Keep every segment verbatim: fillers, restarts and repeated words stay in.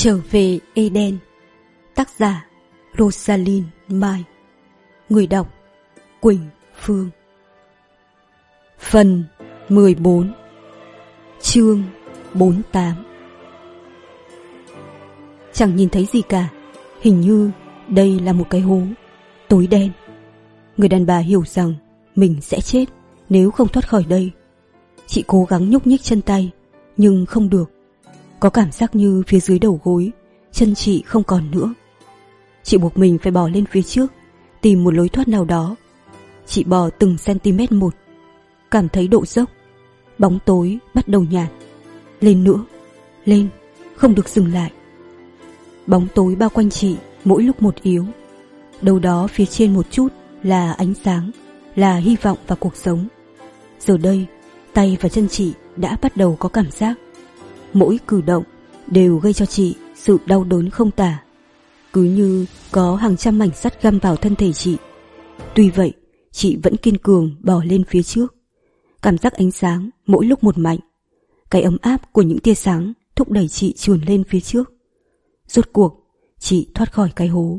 Trở về Eden. Tác giả Rosalind Mai. Người đọc Quỳnh Phương. Phần mười bốn. Chương bốn mươi tám. Chẳng nhìn thấy gì cả. Hình như đây là một cái hố tối đen. Người đàn bà hiểu rằng mình sẽ chết nếu không thoát khỏi đây. Chị cố gắng nhúc nhích chân tay, nhưng không được. Có cảm giác như phía dưới đầu gối, chân chị không còn nữa. Chị buộc mình phải bò lên phía trước, tìm một lối thoát nào đó. Chị bò từng centimet một, cảm thấy độ dốc. Bóng tối bắt đầu nhạt. Lên nữa, lên, không được dừng lại. Bóng tối bao quanh chị mỗi lúc một yếu. Đâu đó phía trên một chút là ánh sáng, là hy vọng và cuộc sống. Giờ đây, tay và chân chị đã bắt đầu có cảm giác. Mỗi cử động đều gây cho chị sự đau đớn không tả, cứ như có hàng trăm mảnh sắt găm vào thân thể chị. Tuy vậy, chị vẫn kiên cường bò lên phía trước. Cảm giác ánh sáng mỗi lúc một mạnh. Cái ấm áp của những tia sáng thúc đẩy chị trườn lên phía trước. Rốt cuộc, chị thoát khỏi cái hố.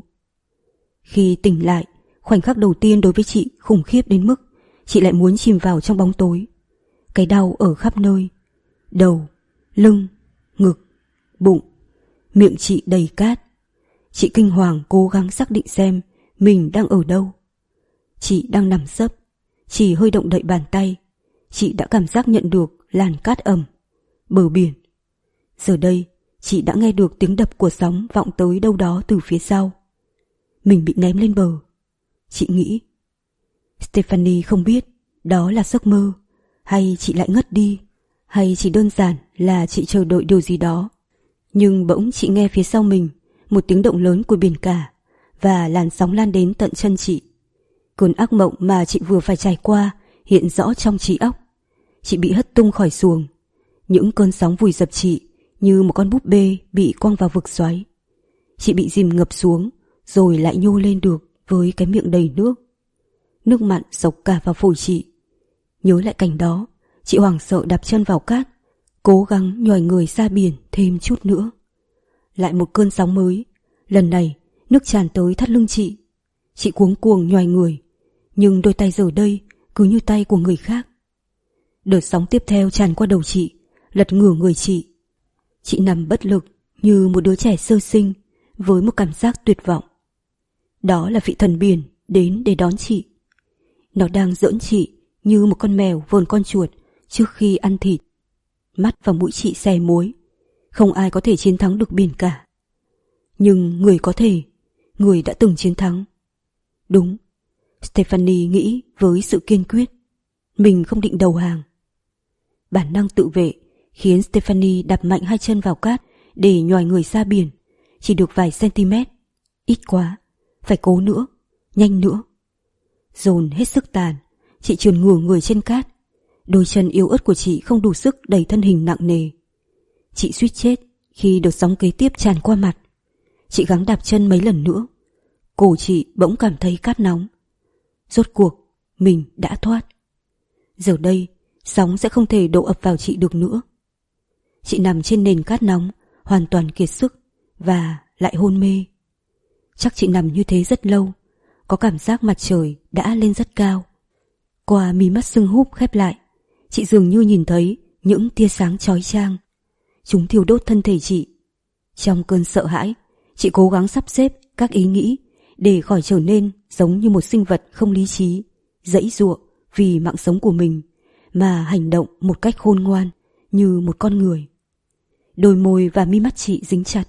Khi tỉnh lại, khoảnh khắc đầu tiên đối với chị khủng khiếp đến mức chị lại muốn chìm vào trong bóng tối. Cái đau ở khắp nơi. Đầu, lưng, ngực, bụng. Miệng chị đầy cát. Chị kinh hoàng cố gắng xác định xem mình đang ở đâu. Chị đang nằm sấp. Chỉ hơi động đậy bàn tay, chị đã cảm giác nhận được làn cát ẩm, bờ biển. Giờ đây, chị đã nghe được tiếng đập của sóng vọng tới đâu đó từ phía sau. Mình bị ném lên bờ. Chị nghĩ. Stephanie không biết đó là giấc mơ, hay chị lại ngất đi, hay chỉ đơn giản là chị chờ đợi điều gì đó. Nhưng bỗng chị nghe phía sau mình một tiếng động lớn của biển cả, và làn sóng lan đến tận chân chị. Cơn ác mộng mà chị vừa phải trải qua hiện rõ trong trí óc. Chị bị hất tung khỏi xuồng. Những cơn sóng vùi dập chị như một con búp bê bị quăng vào vực xoáy. Chị bị dìm ngập xuống, rồi lại nhô lên được với cái miệng đầy nước. Nước mặn xộc cả vào phổi chị. Nhớ lại cảnh đó, chị hoảng sợ đạp chân vào cát, cố gắng nhòi người ra biển thêm chút nữa. Lại một cơn sóng mới. Lần này, nước tràn tới thắt lưng chị. Chị cuống cuồng nhòi người, nhưng đôi tay giờ đây cứ như tay của người khác. Đợt sóng tiếp theo tràn qua đầu chị, lật ngửa người chị. Chị nằm bất lực như một đứa trẻ sơ sinh, với một cảm giác tuyệt vọng. Đó là vị thần biển đến để đón chị. Nó đang giỡn chị như một con mèo vờn con chuột trước khi ăn thịt. Mắt và mũi chị xè muối. Không ai có thể chiến thắng được biển cả. Nhưng người có thể, người đã từng chiến thắng. Đúng, Stephanie nghĩ với sự kiên quyết. Mình không định đầu hàng. Bản năng tự vệ khiến Stephanie đạp mạnh hai chân vào cát để nhòi người ra biển. Chỉ được vài centimet. Ít quá, phải cố nữa, nhanh nữa. Dồn hết sức tàn, chị trườn ngửa người trên cát. Đôi chân yếu ớt của chị không đủ sức đẩy thân hình nặng nề. Chị suýt chết khi đợt sóng kế tiếp tràn qua mặt. Chị gắng đạp chân mấy lần nữa. Cổ chị bỗng cảm thấy cát nóng. Rốt cuộc, mình đã thoát. Giờ đây, sóng sẽ không thể đổ ập vào chị được nữa. Chị nằm trên nền cát nóng, hoàn toàn kiệt sức, và lại hôn mê. Chắc chị nằm như thế rất lâu. Có cảm giác mặt trời đã lên rất cao. Qua mí mắt sưng húp khép lại, chị dường như nhìn thấy những tia sáng chói chang. Chúng thiêu đốt thân thể chị. Trong cơn sợ hãi, chị cố gắng sắp xếp các ý nghĩ để khỏi trở nên giống như một sinh vật không lý trí, giãy giụa vì mạng sống của mình, mà hành động một cách khôn ngoan như một con người. Đôi môi và mi mắt chị dính chặt.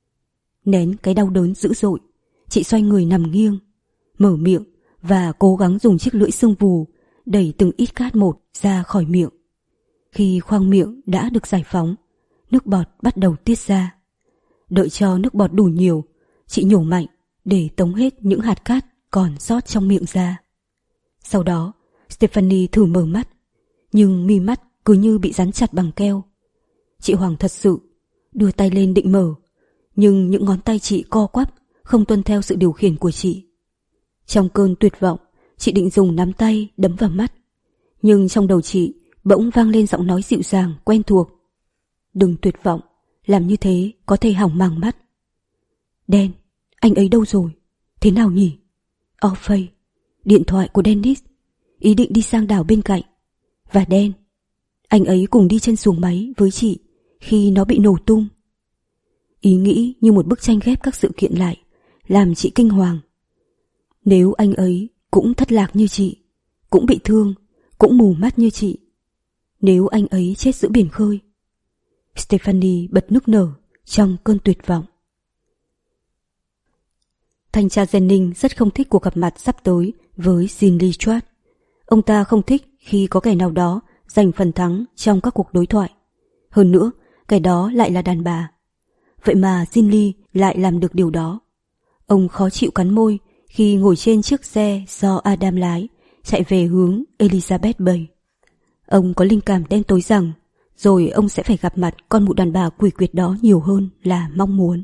Nén cái đau đớn dữ dội, chị xoay người nằm nghiêng, mở miệng và cố gắng dùng chiếc lưỡi sưng vù đẩy từng ít cát một ra khỏi miệng. Khi khoang miệng đã được giải phóng, nước bọt bắt đầu tiết ra. Đợi cho nước bọt đủ nhiều, chị nhổ mạnh để tống hết những hạt cát còn sót trong miệng ra. Sau đó, Stephanie thử mở mắt, nhưng mi mắt cứ như bị dán chặt bằng keo. Chị hoảng thật sự, đưa tay lên định mở, nhưng những ngón tay chị co quắp, không tuân theo sự điều khiển của chị. Trong cơn tuyệt vọng, chị định dùng nắm tay đấm vào mắt, nhưng trong đầu chị bỗng vang lên giọng nói dịu dàng quen thuộc. Đừng tuyệt vọng, làm như thế có thể hỏng màng mắt. Dan, anh ấy đâu rồi? Thế nào nhỉ? Orphei, điện thoại của Dennis, ý định đi sang đảo bên cạnh. Và Dan, anh ấy cùng đi trên xuồng máy với chị khi nó bị nổ tung. Ý nghĩ như một bức tranh ghép các sự kiện lại, làm chị kinh hoàng. Nếu anh ấy cũng thất lạc như chị, cũng bị thương, cũng mù mắt như chị, nếu anh ấy chết giữa biển khơi. Stephanie bật nức nở trong cơn tuyệt vọng. Thanh tra Jennings rất không thích cuộc gặp mặt sắp tới với Jean Lichard. Ông ta không thích khi có kẻ nào đó giành phần thắng trong các cuộc đối thoại. Hơn nữa, kẻ đó lại là đàn bà. Vậy mà Jean Lee lại làm được điều đó. Ông khó chịu cắn môi khi ngồi trên chiếc xe do Adam lái, chạy về hướng Elizabeth Bay. Ông có linh cảm đen tối rằng rồi ông sẽ phải gặp mặt con mụ đàn bà quỷ quyệt đó nhiều hơn là mong muốn.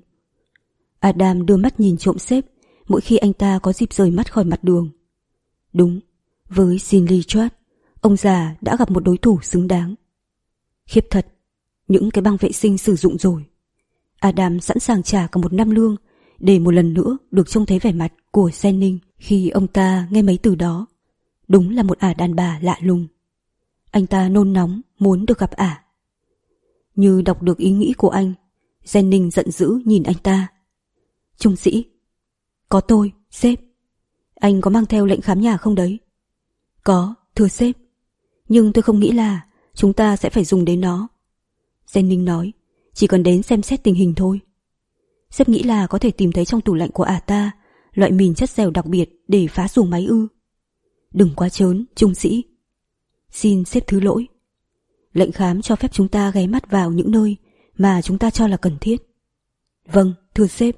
Adam đưa mắt nhìn trộm sếp mỗi khi anh ta có dịp rời mắt khỏi mặt đường. Đúng, với Jean Lichard, ông già đã gặp một đối thủ xứng đáng. Khiếp thật, những cái băng vệ sinh sử dụng rồi. Adam sẵn sàng trả cả một năm lương để một lần nữa được trông thấy vẻ mặt của Jennings khi ông ta nghe mấy từ đó. Đúng là một ả đàn bà lạ lùng. Anh ta nôn nóng muốn được gặp ả. Như đọc được ý nghĩ của anh, Jennings giận dữ nhìn anh ta. Trung sĩ, có tôi, sếp. Anh có mang theo lệnh khám nhà không đấy? Có, thưa sếp. Nhưng tôi không nghĩ là chúng ta sẽ phải dùng đến nó. Jennings nói, chỉ cần đến xem xét tình hình thôi. Sếp nghĩ là có thể tìm thấy trong tủ lạnh của ả ta loại mìn chất dẻo đặc biệt để phá xuồng máy ư? Đừng quá trớn, trung sĩ. Xin sếp thứ lỗi. Lệnh khám cho phép chúng ta ghé mắt vào những nơi mà chúng ta cho là cần thiết. Vâng, thưa sếp.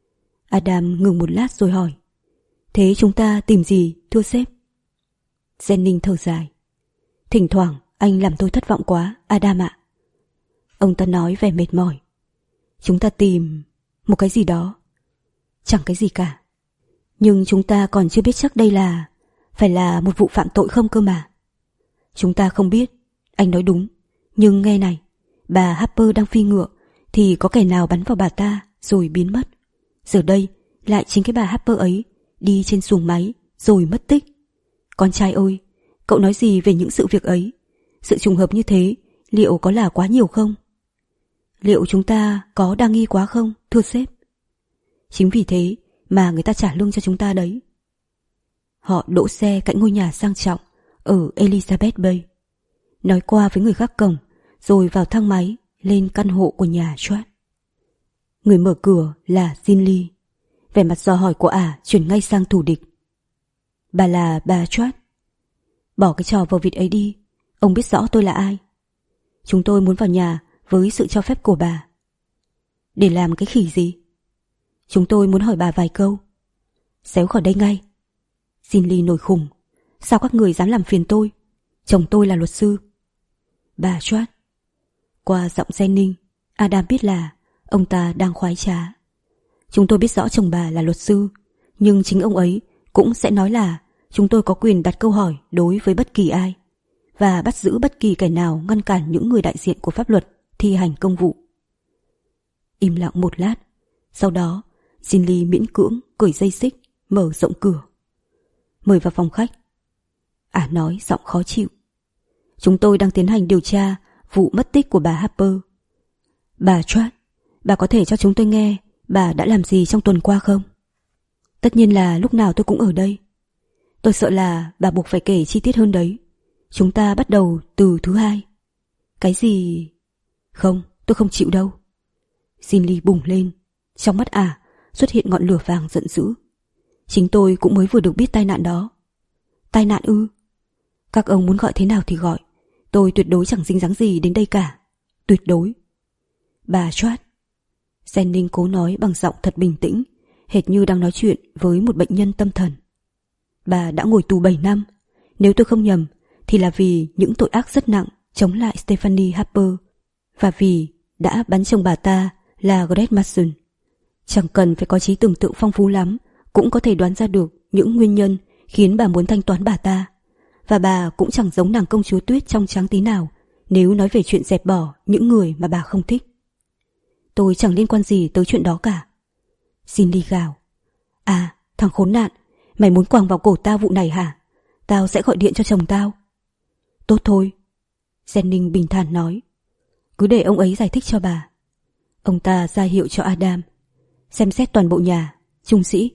Adam ngừng một lát rồi hỏi, thế chúng ta tìm gì, thưa sếp? Jennings thở dài. Thỉnh thoảng anh làm tôi thất vọng quá, Adam ạ. Ông ta nói vẻ mệt mỏi. Chúng ta tìm một cái gì đó. Chẳng cái gì cả. Nhưng chúng ta còn chưa biết chắc đây là phải là một vụ phạm tội không cơ mà. Chúng ta không biết. Anh nói đúng. Nhưng nghe này, bà Harper đang phi ngựa thì có kẻ nào bắn vào bà ta rồi biến mất. Giờ đây lại chính cái bà Harper ấy đi trên xuồng máy rồi mất tích. Con trai ơi, cậu nói gì về những sự việc ấy? Sự trùng hợp như thế liệu có là quá nhiều không? Liệu chúng ta có đa nghi quá không, thưa sếp? Chính vì thế mà người ta trả lương cho chúng ta đấy. Họ đỗ xe cạnh ngôi nhà sang trọng ở Elizabeth Bay, nói qua với người gác cổng rồi vào thang máy lên căn hộ của nhà Schwartz. Người mở cửa là Jean Lee. Vẻ mặt dò hỏi của ả chuyển ngay sang thù địch. Bà là bà Schwartz. Bỏ cái trò vờ vịt ấy đi. Ông biết rõ tôi là ai. Chúng tôi muốn vào nhà với sự cho phép của bà. Để làm cái khỉ gì? Chúng tôi muốn hỏi bà vài câu. Xéo khỏi đây ngay. Jean Lee nổi khùng. Sao các người dám làm phiền tôi? Chồng tôi là luật sư. Bà Schwartz. Qua giọng Jennings, Adam biết là ông ta đang khoái trá. Chúng tôi biết rõ chồng bà là luật sư, nhưng chính ông ấy cũng sẽ nói là chúng tôi có quyền đặt câu hỏi đối với bất kỳ ai và bắt giữ bất kỳ kẻ nào ngăn cản những người đại diện của pháp luật thi hành công vụ. Im lặng một lát, sau đó Jean Lee miễn cưỡng cởi dây xích, mở rộng cửa. Mời vào phòng khách. Ả nói giọng khó chịu. Chúng tôi đang tiến hành điều tra vụ mất tích của bà Harper. Bà Schwartz, bà có thể cho chúng tôi nghe bà đã làm gì trong tuần qua không? Tất nhiên là lúc nào tôi cũng ở đây. Tôi sợ là bà buộc phải kể chi tiết hơn đấy. Chúng ta bắt đầu từ thứ hai. Cái gì? Không, tôi không chịu đâu. Jean Lee bùng lên. Trong mắt ả xuất hiện ngọn lửa vàng giận dữ. Chính tôi cũng mới vừa được biết tai nạn đó. Tai nạn ư? Các ông muốn gọi thế nào thì gọi. Tôi tuyệt đối chẳng dính dáng gì đến đây cả. Tuyệt đối. Bà Schwartz. Jennings cố nói bằng giọng thật bình tĩnh, hệt như đang nói chuyện với một bệnh nhân tâm thần. Bà đã ngồi tù bảy năm. Nếu tôi không nhầm thì là vì những tội ác rất nặng chống lại Stephanie Harper và vì đã bắn chồng bà ta là Greg Mason. Chẳng cần phải có trí tưởng tượng phong phú lắm cũng có thể đoán ra được những nguyên nhân khiến bà muốn thanh toán bà ta. Và bà cũng chẳng giống nàng công chúa tuyết trong trắng tí nào nếu nói về chuyện dẹp bỏ những người mà bà không thích. Tôi chẳng liên quan gì tới chuyện đó cả. Cindy gào. À, thằng khốn nạn, mày muốn quàng vào cổ tao vụ này hả? Tao sẽ gọi điện cho chồng tao. Tốt thôi, Jennings bình thản nói. Cứ để ông ấy giải thích cho bà. Ông ta ra hiệu cho Adam. Xem xét toàn bộ nhà, trung sĩ.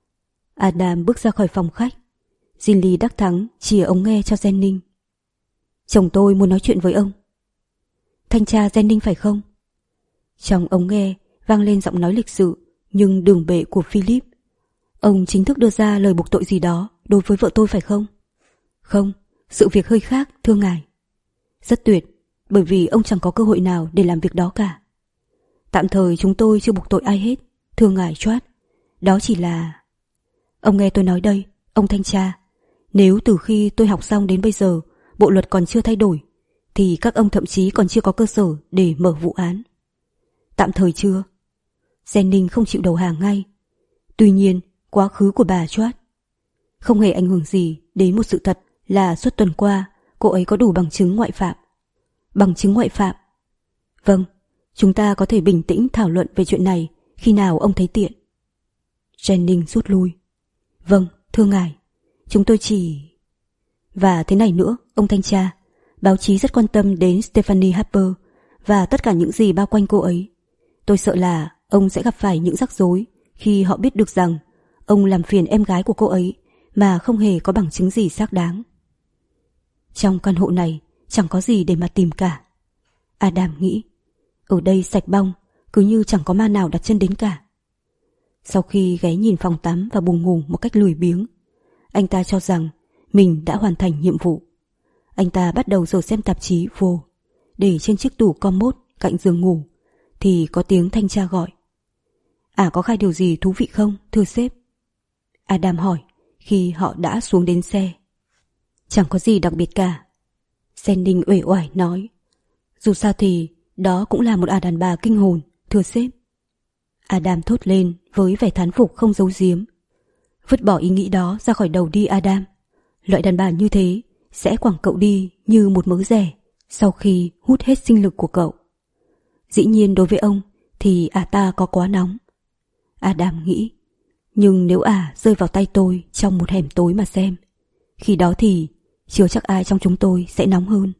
Adam bước ra khỏi phòng khách. Ginley đắc thắng chìa ống nghe cho Jennings. Chồng tôi muốn nói chuyện với ông. Thanh tra Jennings phải không? Trong ống nghe vang lên giọng nói lịch sự nhưng đường bệ của Philip. Ông chính thức đưa ra lời buộc tội gì đó đối với vợ tôi phải không? Không, sự việc hơi khác, thưa ngài. Rất tuyệt, bởi vì ông chẳng có cơ hội nào để làm việc đó cả. Tạm thời chúng tôi chưa buộc tội ai hết, thưa ngài Trout. Đó chỉ là... Ông nghe tôi nói đây, ông thanh tra. Nếu từ khi tôi học xong đến bây giờ bộ luật còn chưa thay đổi, thì các ông thậm chí còn chưa có cơ sở để mở vụ án. Tạm thời chưa. Jennings không chịu đầu hàng ngay. Tuy nhiên, quá khứ của bà Trout không hề ảnh hưởng gì đến một sự thật là suốt tuần qua cô ấy có đủ bằng chứng ngoại phạm. Bằng chứng ngoại phạm? Vâng, chúng ta có thể bình tĩnh thảo luận về chuyện này khi nào ông thấy tiện. Jennings rút lui. Vâng, thưa ngài, chúng tôi chỉ... Và thế này nữa, ông thanh tra, báo chí rất quan tâm đến Stephanie Harper và tất cả những gì bao quanh cô ấy. Tôi sợ là ông sẽ gặp phải những rắc rối khi họ biết được rằng ông làm phiền em gái của cô ấy mà không hề có bằng chứng gì xác đáng. Trong căn hộ này chẳng có gì để mà tìm cả. Adam nghĩ, ở đây sạch bong, cứ như chẳng có ma nào đặt chân đến cả. Sau khi ghé nhìn phòng tắm và buồng ngủ một cách lười biếng, anh ta cho rằng mình đã hoàn thành nhiệm vụ. Anh ta bắt đầu rồi xem tạp chí vô, để trên chiếc tủ commode cạnh giường ngủ, thì có tiếng thanh tra gọi. À, có khai điều gì thú vị không, thưa sếp? Adam hỏi khi họ đã xuống đến xe. Chẳng có gì đặc biệt cả, Jennings uể oải nói. Dù sao thì đó cũng là một ả đàn bà kinh hồn, thưa sếp. Adam thốt lên với vẻ thán phục không giấu giếm. Vứt bỏ ý nghĩ đó ra khỏi đầu đi Adam. Loại đàn bà như thế sẽ quẳng cậu đi như một mớ rẻ sau khi hút hết sinh lực của cậu. Dĩ nhiên đối với ông thì ả ta có quá nóng. Adam nghĩ, nhưng nếu ả rơi vào tay tôi trong một hẻm tối mà xem, khi đó thì chưa chắc ai trong chúng tôi sẽ nóng hơn.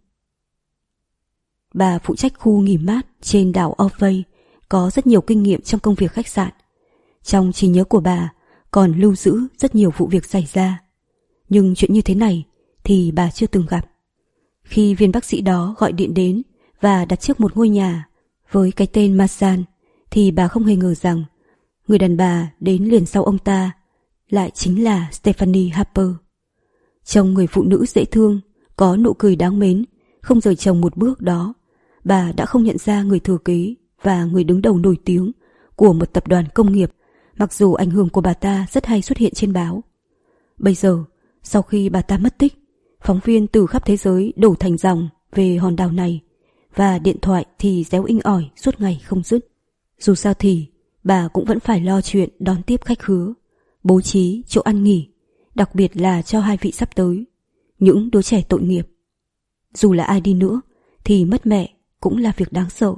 Bà phụ trách khu nghỉ mát trên đảo Orvay có rất nhiều kinh nghiệm trong công việc khách sạn. Trong trí nhớ của bà còn lưu giữ rất nhiều vụ việc xảy ra. Nhưng chuyện như thế này thì bà chưa từng gặp. Khi viên bác sĩ đó gọi điện đến và đặt trước một ngôi nhà với cái tên Masan, thì bà không hề ngờ rằng người đàn bà đến liền sau ông ta lại chính là Stephanie Harper. Trông người phụ nữ dễ thương, có nụ cười đáng mến, không rời chồng một bước đó, bà đã không nhận ra người thừa kế và người đứng đầu nổi tiếng của một tập đoàn công nghiệp, mặc dù ảnh hưởng của bà ta rất hay xuất hiện trên báo. Bây giờ, sau khi bà ta mất tích, phóng viên từ khắp thế giới đổ thành dòng về hòn đảo này, và điện thoại thì réo inh ỏi suốt ngày không dứt. Dù sao thì bà cũng vẫn phải lo chuyện đón tiếp khách khứa, bố trí chỗ ăn nghỉ, đặc biệt là cho hai vị sắp tới, những đứa trẻ tội nghiệp. Dù là ai đi nữa thì mất mẹ cũng là việc đáng sợ.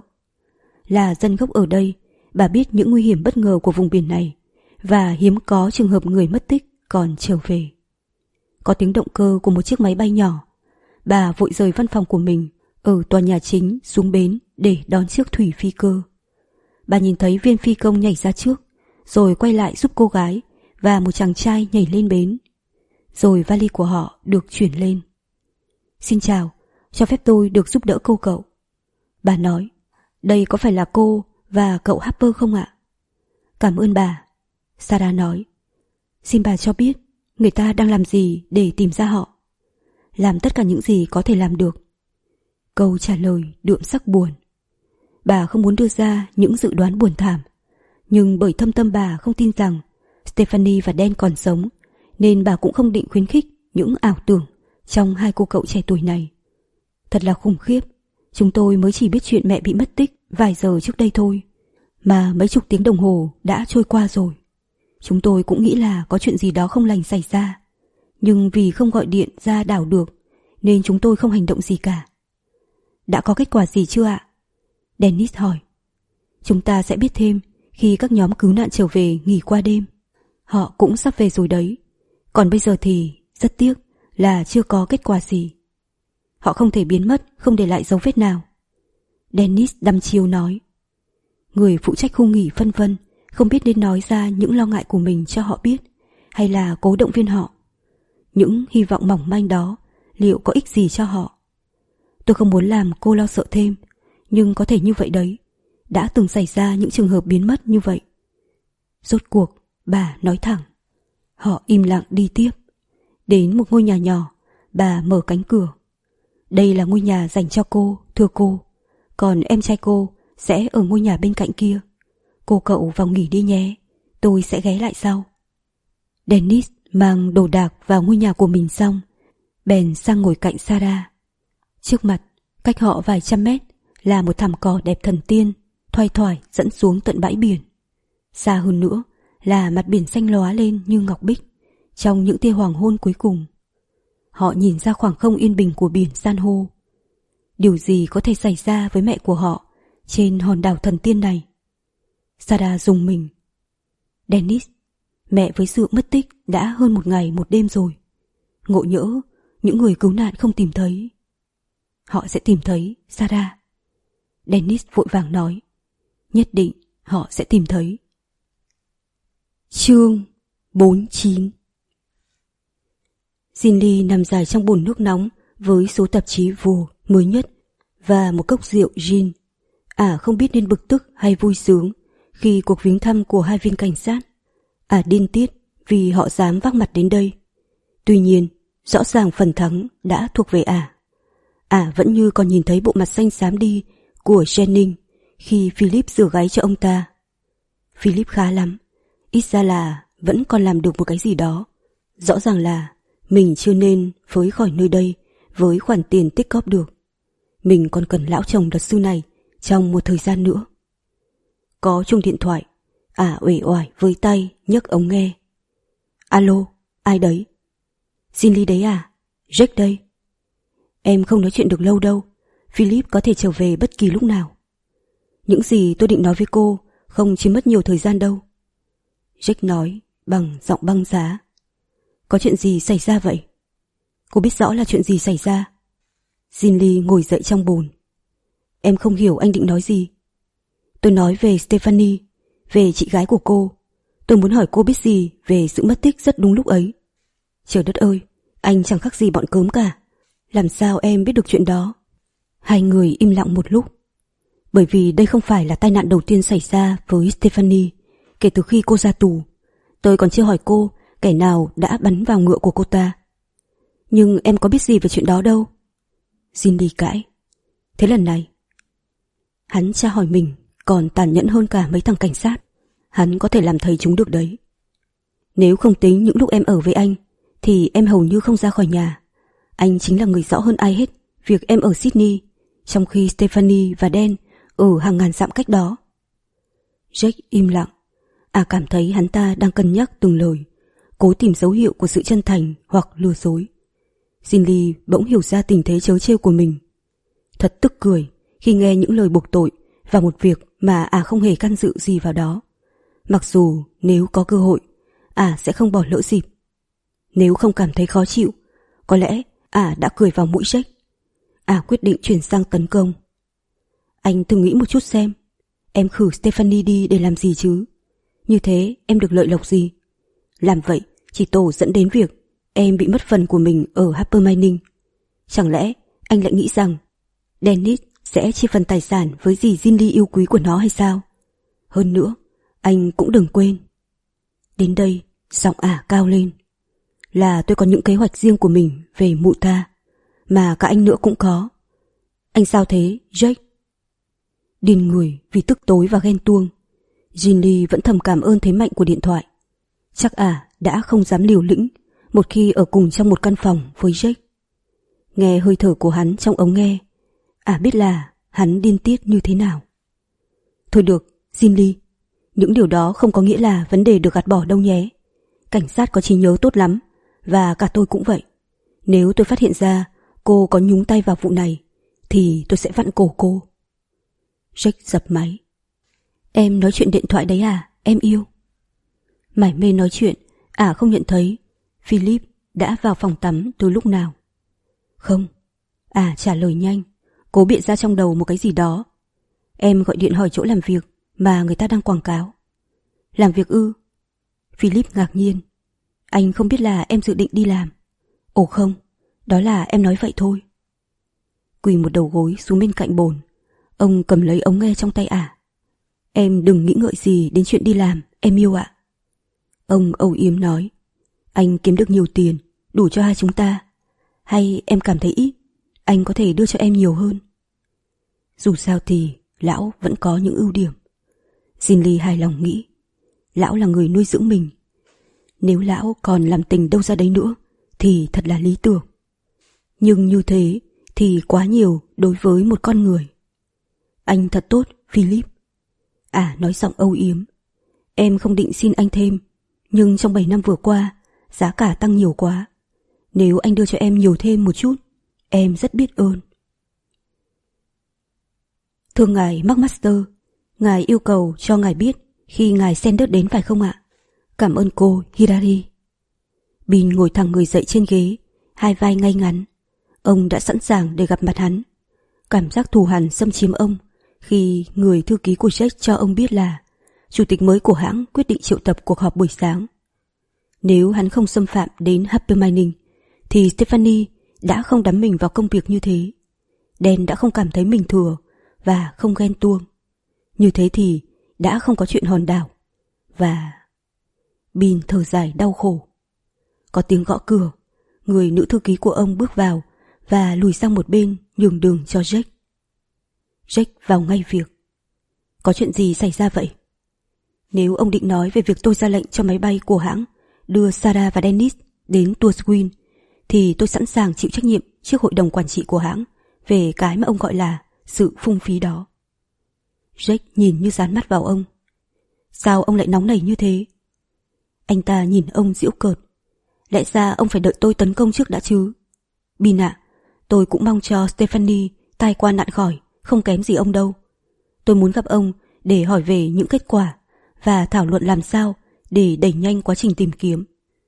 Là dân gốc ở đây, bà biết những nguy hiểm bất ngờ của vùng biển này, và hiếm có trường hợp người mất tích còn trở về. Có tiếng động cơ của một chiếc máy bay nhỏ. Bà vội rời văn phòng của mình ở tòa nhà chính xuống bến để đón chiếc thủy phi cơ. Bà nhìn thấy viên phi công nhảy ra trước, rồi quay lại giúp cô gái và một chàng trai nhảy lên bến. Rồi vali của họ được chuyển lên. Xin chào, cho phép tôi được giúp đỡ cô cậu. Bà nói, đây có phải là cô và cậu Harper không ạ? Cảm ơn bà, Sarah nói. Xin bà cho biết người ta đang làm gì để tìm ra họ. Làm tất cả những gì có thể làm được. Câu trả lời đượm sắc buồn. Bà không muốn đưa ra những dự đoán buồn thảm, nhưng bởi thâm tâm bà không tin rằng Stephanie và Dan còn sống, nên bà cũng không định khuyến khích những ảo tưởng trong hai cô cậu trẻ tuổi này. Thật là khủng khiếp, chúng tôi mới chỉ biết chuyện mẹ bị mất tích vài giờ trước đây thôi, mà mấy chục tiếng đồng hồ đã trôi qua rồi. Chúng tôi cũng nghĩ là có chuyện gì đó không lành xảy ra, nhưng vì không gọi điện ra đảo được nên chúng tôi không hành động gì cả. Đã có kết quả gì chưa ạ? Dennis hỏi. Chúng ta sẽ biết thêm khi các nhóm cứu nạn trở về nghỉ qua đêm. Họ cũng sắp về rồi đấy. Còn bây giờ thì rất tiếc là chưa có kết quả gì. Họ không thể biến mất, không để lại dấu vết nào. Dennis đăm chiêu nói. Người phụ trách khu nghỉ phân vân, không biết nên nói ra những lo ngại của mình cho họ biết, hay là cố động viên họ. Những hy vọng mỏng manh đó liệu có ích gì cho họ? Tôi không muốn làm cô lo sợ thêm, nhưng có thể như vậy đấy. Đã từng xảy ra những trường hợp biến mất như vậy. Rốt cuộc, bà nói thẳng. Họ im lặng đi tiếp. Đến một ngôi nhà nhỏ, bà mở cánh cửa. Đây là ngôi nhà dành cho cô, thưa cô. Còn em trai cô sẽ ở ngôi nhà bên cạnh kia. Cô cậu vào nghỉ đi nhé, tôi sẽ ghé lại sau. Dennis mang đồ đạc vào ngôi nhà của mình xong, bèn sang ngồi cạnh Sarah. Trước mặt, cách họ vài trăm mét, là một thảm cỏ đẹp thần tiên, thoai thoải dẫn xuống tận bãi biển. Xa hơn nữa là mặt biển xanh lóa lên như ngọc bích, trong những tia hoàng hôn cuối cùng. Họ nhìn ra khoảng không yên bình của biển san hô. Điều gì có thể xảy ra với mẹ của họ trên hòn đảo thần tiên này? Sarah rùng mình. Dennis, mẹ với sự mất tích đã hơn một ngày một đêm rồi. Ngộ nhỡ những người cứu nạn không tìm thấy. Họ sẽ tìm thấy, Sarah. Dennis vội vàng nói. Nhất định họ sẽ tìm thấy. Chương bốn mươi chín. Cindy nằm dài trong bồn nước nóng với số tạp chí Vogue mới nhất và một cốc rượu gin. Ả à, không biết nên bực tức hay vui sướng khi cuộc viếng thăm của hai viên cảnh sát. Ả à, điên tiết vì họ dám vác mặt đến đây. Tuy nhiên, rõ ràng phần thắng đã thuộc về Ả. À. Ả à, vẫn như còn nhìn thấy bộ mặt xanh xám đi của Jennings khi Philip rửa gáy cho ông ta. Philip khá lắm, ít ra là vẫn còn làm được một cái gì đó. Rõ ràng là mình chưa nên phới khỏi nơi đây với khoản tiền tích góp được. Mình còn cần lão chồng luật sư này trong một thời gian nữa. Có chuông điện thoại, Ả à, uể oải với tay nhấc ống nghe. Alo, ai đấy? Cindy đấy à? Jack đây. Em không nói chuyện được lâu đâu, Philip có thể trở về bất kỳ lúc nào. Những gì tôi định nói với cô không chỉ mất nhiều thời gian đâu. Jack nói bằng giọng băng giá. Có chuyện gì xảy ra vậy? Cô biết rõ là chuyện gì xảy ra. Ginly ngồi dậy trong bồn. Em không hiểu anh định nói gì. Tôi nói về Stephanie, về chị gái của cô. Tôi muốn hỏi cô biết gì về sự mất tích rất đúng lúc ấy. Trời đất ơi, anh chẳng khác gì bọn cớm cả. Làm sao em biết được chuyện đó? Hai người im lặng một lúc. Bởi vì đây không phải là tai nạn đầu tiên xảy ra với Stephanie kể từ khi cô ra tù. Tôi còn chưa hỏi cô kẻ nào đã bắn vào ngựa của cô ta. Nhưng em có biết gì về chuyện đó đâu. Cindy cãi. Thế lần này, hắn tra hỏi mình còn tàn nhẫn hơn cả mấy thằng cảnh sát. Hắn có thể làm thầy chúng được đấy. Nếu không tính những lúc em ở với anh thì em hầu như không ra khỏi nhà. Anh chính là người rõ hơn ai hết việc em ở Sydney, trong khi Stephanie và Dan ở hàng ngàn dặm cách đó. Jack im lặng. À cảm thấy hắn ta đang cân nhắc từng lời, cố tìm dấu hiệu của sự chân thành hoặc lừa dối. Cindy bỗng hiểu ra tình thế trớ trêu của mình. Thật tức cười khi nghe những lời buộc tội vào một việc mà à không hề can dự gì vào đó. Mặc dù nếu có cơ hội, à sẽ không bỏ lỡ dịp. Nếu không cảm thấy khó chịu, có lẽ à đã cười vào mũi Jack. À quyết định chuyển sang tấn công. Anh thử nghĩ một chút xem, em khử Stephanie đi để làm gì chứ? Như thế em được lợi lộc gì? Làm vậy chỉ tổ dẫn đến việc em bị mất phần của mình ở Harper Mining. Chẳng lẽ anh lại nghĩ rằng Dennis sẽ chia phần tài sản với dì Ginny yêu quý của nó hay sao? Hơn nữa, anh cũng đừng quên. Đến đây, giọng ả cao lên. Là tôi có những kế hoạch riêng của mình về mụ ta, mà cả anh nữa cũng có. Anh sao thế, Jack? Điên người vì tức tối và ghen tuông, Ginny vẫn thầm cảm ơn thế mạnh của điện thoại. Chắc ả đã không dám liều lĩnh một khi ở cùng trong một căn phòng với Jack. Nghe hơi thở của hắn trong ống nghe, ả biết là hắn điên tiết như thế nào. Thôi được, Ginny, những điều đó không có nghĩa là vấn đề được gạt bỏ đâu nhé. Cảnh sát có trí nhớ tốt lắm, và cả tôi cũng vậy. Nếu tôi phát hiện ra cô có nhúng tay vào vụ này, thì tôi sẽ vặn cổ cô. Jack dập máy. Em nói chuyện điện thoại đấy à, em yêu? Mải mê nói chuyện, ả không nhận thấy Philip đã vào phòng tắm từ lúc nào. Không, ả trả lời nhanh, cố biện ra trong đầu một cái gì đó. Em gọi điện hỏi chỗ làm việc mà người ta đang quảng cáo. Làm việc ư? Philip ngạc nhiên. Anh không biết là em dự định đi làm. Ồ không, đó là em nói vậy thôi. Quỳ một đầu gối xuống bên cạnh bồn, ông cầm lấy ống nghe trong tay ả. Em đừng nghĩ ngợi gì đến chuyện đi làm, em yêu ạ. Ông âu yếm nói. Anh kiếm được nhiều tiền, đủ cho hai chúng ta. Hay em cảm thấy ít, anh có thể đưa cho em nhiều hơn. Dù sao thì lão vẫn có những ưu điểm. Jinly hài lòng nghĩ. Lão là người nuôi dưỡng mình. Nếu lão còn làm tình đâu ra đấy nữa thì thật là lý tưởng. Nhưng như thế thì quá nhiều đối với một con người. Anh thật tốt, Philip. À, nói giọng âu yếm. Em không định xin anh thêm, nhưng trong bảy năm vừa qua giá cả tăng nhiều quá. Nếu anh đưa cho em nhiều thêm một chút, em rất biết ơn. Thưa ngài McMaster, ngài yêu cầu cho ngài biết khi ngài Sanders đến phải không ạ? Cảm ơn cô, Hirari. Bin ngồi thẳng người dậy trên ghế, hai vai ngay ngắn. Ông đã sẵn sàng để gặp mặt hắn. Cảm giác thù hằn xâm chiếm ông khi người thư ký của Jack cho ông biết là chủ tịch mới của hãng quyết định triệu tập cuộc họp buổi sáng. Nếu hắn không xâm phạm đến Happy Mining thì Stephanie đã không đắm mình vào công việc như thế. Dan đã không cảm thấy mình thừa và không ghen tuông. Như thế thì đã không có chuyện hòn đảo. Và... Bin thở dài đau khổ. Có tiếng gõ cửa. Người nữ thư ký của ông bước vào và lùi sang một bên nhường đường cho Jack. Jack vào ngay việc. Có chuyện gì xảy ra vậy? Nếu ông định nói về việc tôi ra lệnh cho máy bay của hãng đưa Sarah và Dennis đến Turswin thì tôi sẵn sàng chịu trách nhiệm trước hội đồng quản trị của hãng về cái mà ông gọi là sự phung phí đó. Jack nhìn như dán mắt vào ông. Sao ông lại nóng nảy như thế? Anh ta nhìn ông giễu cợt. Lẽ ra ông phải đợi tôi tấn công trước đã chứ. Bin ạ, tôi cũng mong cho Stephanie tai qua nạn khỏi, không kém gì ông đâu. Tôi muốn gặp ông để hỏi về những kết quả và thảo luận làm sao để đẩy nhanh quá trình tìm kiếm.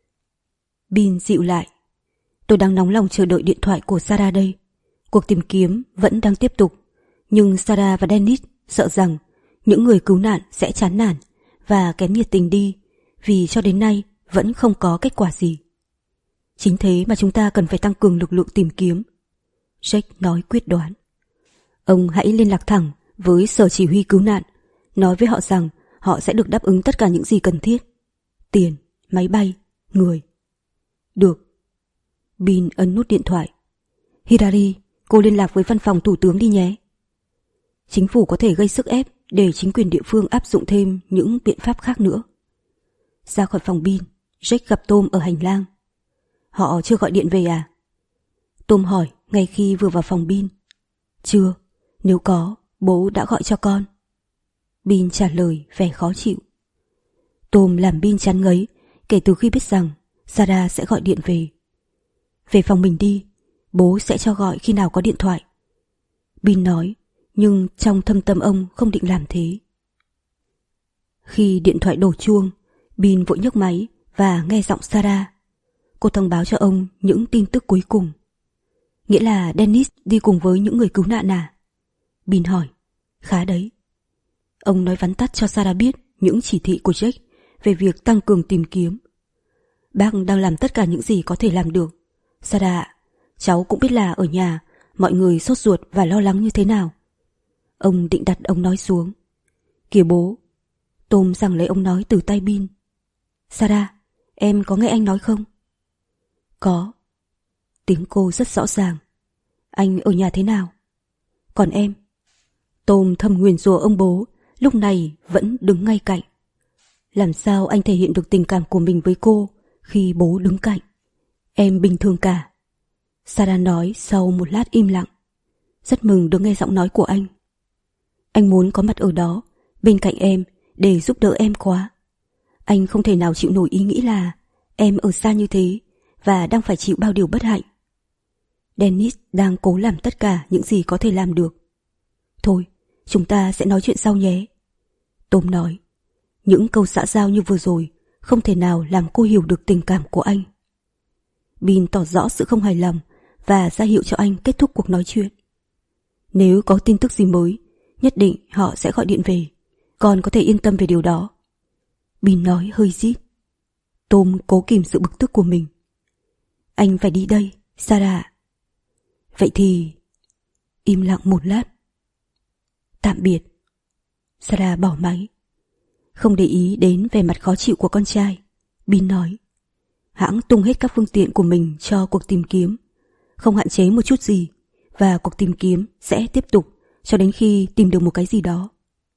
Bin dịu lại. Tôi đang nóng lòng chờ đợi điện thoại của Sarah đây. Cuộc tìm kiếm vẫn đang tiếp tục, nhưng Sarah và Dennis sợ rằng những người cứu nạn sẽ chán nản và kém nhiệt tình đi vì cho đến nay vẫn không có kết quả gì. Chính thế mà chúng ta cần phải tăng cường lực lượng tìm kiếm. Jack nói quyết đoán. Ông hãy liên lạc thẳng với sở chỉ huy cứu nạn, nói với họ rằng họ sẽ được đáp ứng tất cả những gì cần thiết. Tiền, máy bay, người. Được. Bin ấn nút điện thoại. Hirari, cô liên lạc với văn phòng thủ tướng đi nhé. Chính phủ có thể gây sức ép để chính quyền địa phương áp dụng thêm những biện pháp khác nữa. Ra khỏi phòng Bin, Jack gặp Tom ở hành lang. Họ chưa gọi điện về à? Tom hỏi ngay khi vừa vào phòng Bin. Chưa, nếu có, bố đã gọi cho con. Bin trả lời vẻ khó chịu. Tom làm Bin chán ngấy kể từ khi biết rằng Sarah sẽ gọi điện về. Về phòng mình đi, bố sẽ cho gọi khi nào có điện thoại. Bin nói, nhưng trong thâm tâm ông không định làm thế. Khi điện thoại đổ chuông, Bin vội nhấc máy và nghe giọng Sarah. Cô thông báo cho ông những tin tức cuối cùng. Nghĩa là Dennis đi cùng với những người cứu nạn à? Bin hỏi. Khá đấy. Ông nói vắn tắt cho Sarah biết những chỉ thị của Jack về việc tăng cường tìm kiếm. Bác đang làm tất cả những gì có thể làm được. Sarah, cháu cũng biết là ở nhà mọi người sốt ruột và lo lắng như thế nào. Ông định đặt ông nói xuống. Kìa bố. Tom giằng lấy ông nói từ tay Bin. Sarah, em có nghe anh nói không? Có. Tiếng cô rất rõ ràng. Anh ở nhà thế nào? Còn em? Tom thầm nguyền rủa ông bố, lúc này vẫn đứng ngay cạnh. Làm sao anh thể hiện được tình cảm của mình với cô khi bố đứng cạnh? Em bình thường cả. Sarah nói sau một lát im lặng. Rất mừng được nghe giọng nói của anh. Anh muốn có mặt ở đó, bên cạnh em, để giúp đỡ em quá. Anh không thể nào chịu nổi ý nghĩ là em ở xa như thế và đang phải chịu bao điều bất hạnh. Dennis đang cố làm tất cả những gì có thể làm được. Thôi, chúng ta sẽ nói chuyện sau nhé. Tom nói. Những câu xã giao như vừa rồi không thể nào làm cô hiểu được tình cảm của anh. Bin tỏ rõ sự không hài lòng và ra hiệu cho anh kết thúc cuộc nói chuyện. Nếu có tin tức gì mới, nhất định họ sẽ gọi điện về. Con có thể yên tâm về điều đó. Bin nói hơi rít. Tom cố kìm sự bực tức của mình. Anh phải đi đây, Sarah. Vậy thì... Im lặng một lát. Tạm biệt. Sarah bỏ máy. Không để ý đến vẻ mặt khó chịu của con trai, Bin nói. Hãng tung hết các phương tiện của mình cho cuộc tìm kiếm, không hạn chế một chút gì, và cuộc tìm kiếm sẽ tiếp tục cho đến khi tìm được một cái gì đó.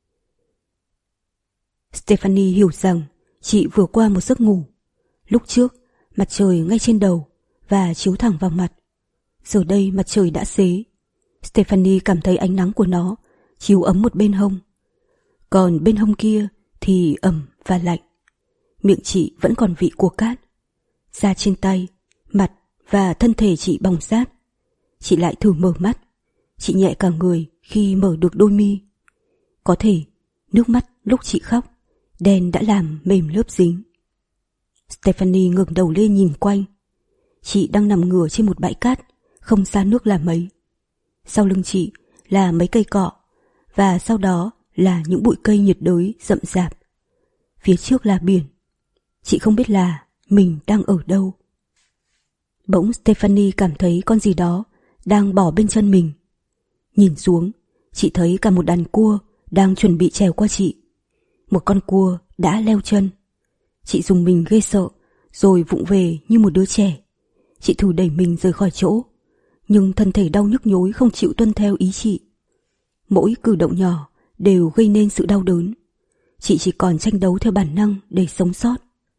Stephanie hiểu rằng chị vừa qua một giấc ngủ. Lúc trước, mặt trời ngay trên đầu và chiếu thẳng vào mặt. Giờ đây mặt trời đã xế. Stephanie cảm thấy ánh nắng của nó chiếu ấm một bên hông. Còn bên hông kia thì ẩm và lạnh. Miệng chị vẫn còn vị của cát. Da trên tay, mặt và thân thể chị bỏng rát. Chị lại thử mở mắt. Chị nhẹ cả người khi mở được đôi mi. Có thể nước mắt lúc chị khóc, đen đã làm mềm lớp dính. Stephanie ngẩng đầu lên nhìn quanh. Chị đang nằm ngửa trên một bãi cát, không xa nước là mấy. Sau lưng chị là mấy cây cọ, và sau đó là những bụi cây nhiệt đới rậm rạp. Phía trước là biển. Chị không biết là mình đang ở đâu. Bỗng Stephanie cảm thấy con gì đó đang bỏ bên chân mình. Nhìn xuống, chị thấy cả một đàn cua đang chuẩn bị trèo qua chị. Một con cua đã leo chân. Chị dùng mình ghê sợ, rồi vụng về như một đứa trẻ. Chị thử đẩy mình rời khỏi chỗ, nhưng thân thể đau nhức nhối không chịu tuân theo ý chị. Mỗi cử động nhỏ đều gây nên sự đau đớn. Chị chỉ còn tranh đấu theo bản năng để sống sót.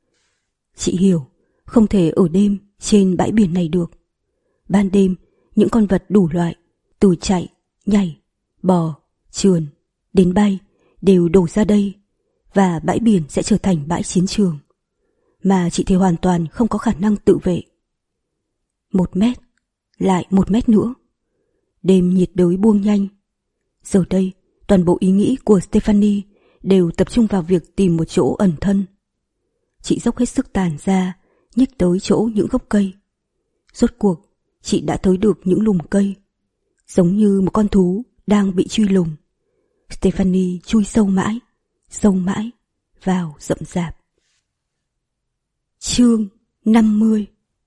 Chị hiểu, không thể ở đêm trên bãi biển này được. Ban đêm, những con vật đủ loại, từ chạy, nhảy, bò, trườn, đến bay, đều đổ ra đây, và bãi biển sẽ trở thành bãi chiến trường. Mà chị thì hoàn toàn không có khả năng tự vệ. Một mét, lại một mét nữa. Đêm nhiệt đới buông nhanh. Giờ đây, toàn bộ ý nghĩ của Stephanie đều tập trung vào việc tìm một chỗ ẩn thân. Chị dốc hết sức tàn ra, nhích tới chỗ những gốc cây. Rốt cuộc, chị đã tới được những lùm cây. Giống như một con thú đang bị truy lùng. Stephanie chui sâu mãi, sâu mãi vào rậm rạp. Chương năm mươi.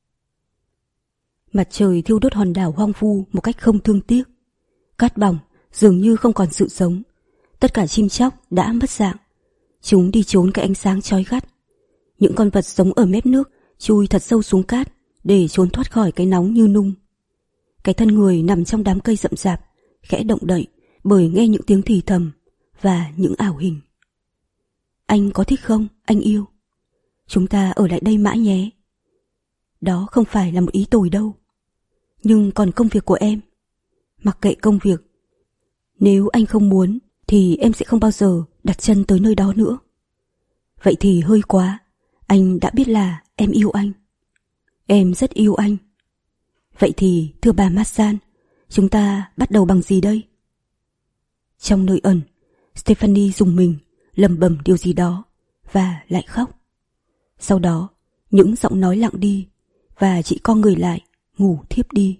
Mặt trời thiêu đốt hòn đảo hoang vu một cách không thương tiếc. Cát bỏng dường như không còn sự sống. Tất cả chim chóc đã mất dạng. Chúng đi trốn cái ánh sáng chói gắt. Những con vật sống ở mép nước chui thật sâu xuống cát để trốn thoát khỏi cái nóng như nung. Cái thân người nằm trong đám cây rậm rạp, khẽ động đậy bởi nghe những tiếng thì thầm và những ảo hình. Anh có thích không, anh yêu? Chúng ta ở lại đây mãi nhé. Đó không phải là một ý tồi đâu. Nhưng còn công việc của em? Mặc kệ công việc. Nếu anh không muốn thì em sẽ không bao giờ đặt chân tới nơi đó nữa. Vậy thì hơi quá. Anh đã biết là em yêu anh. Em rất yêu anh. Vậy thì thưa bà Marsan, chúng ta bắt đầu bằng gì đây? Trong nơi ẩn, Stephanie dùng mình, lẩm bẩm điều gì đó và lại khóc. Sau đó, những giọng nói lặng đi và chị co người lại, ngủ thiếp đi.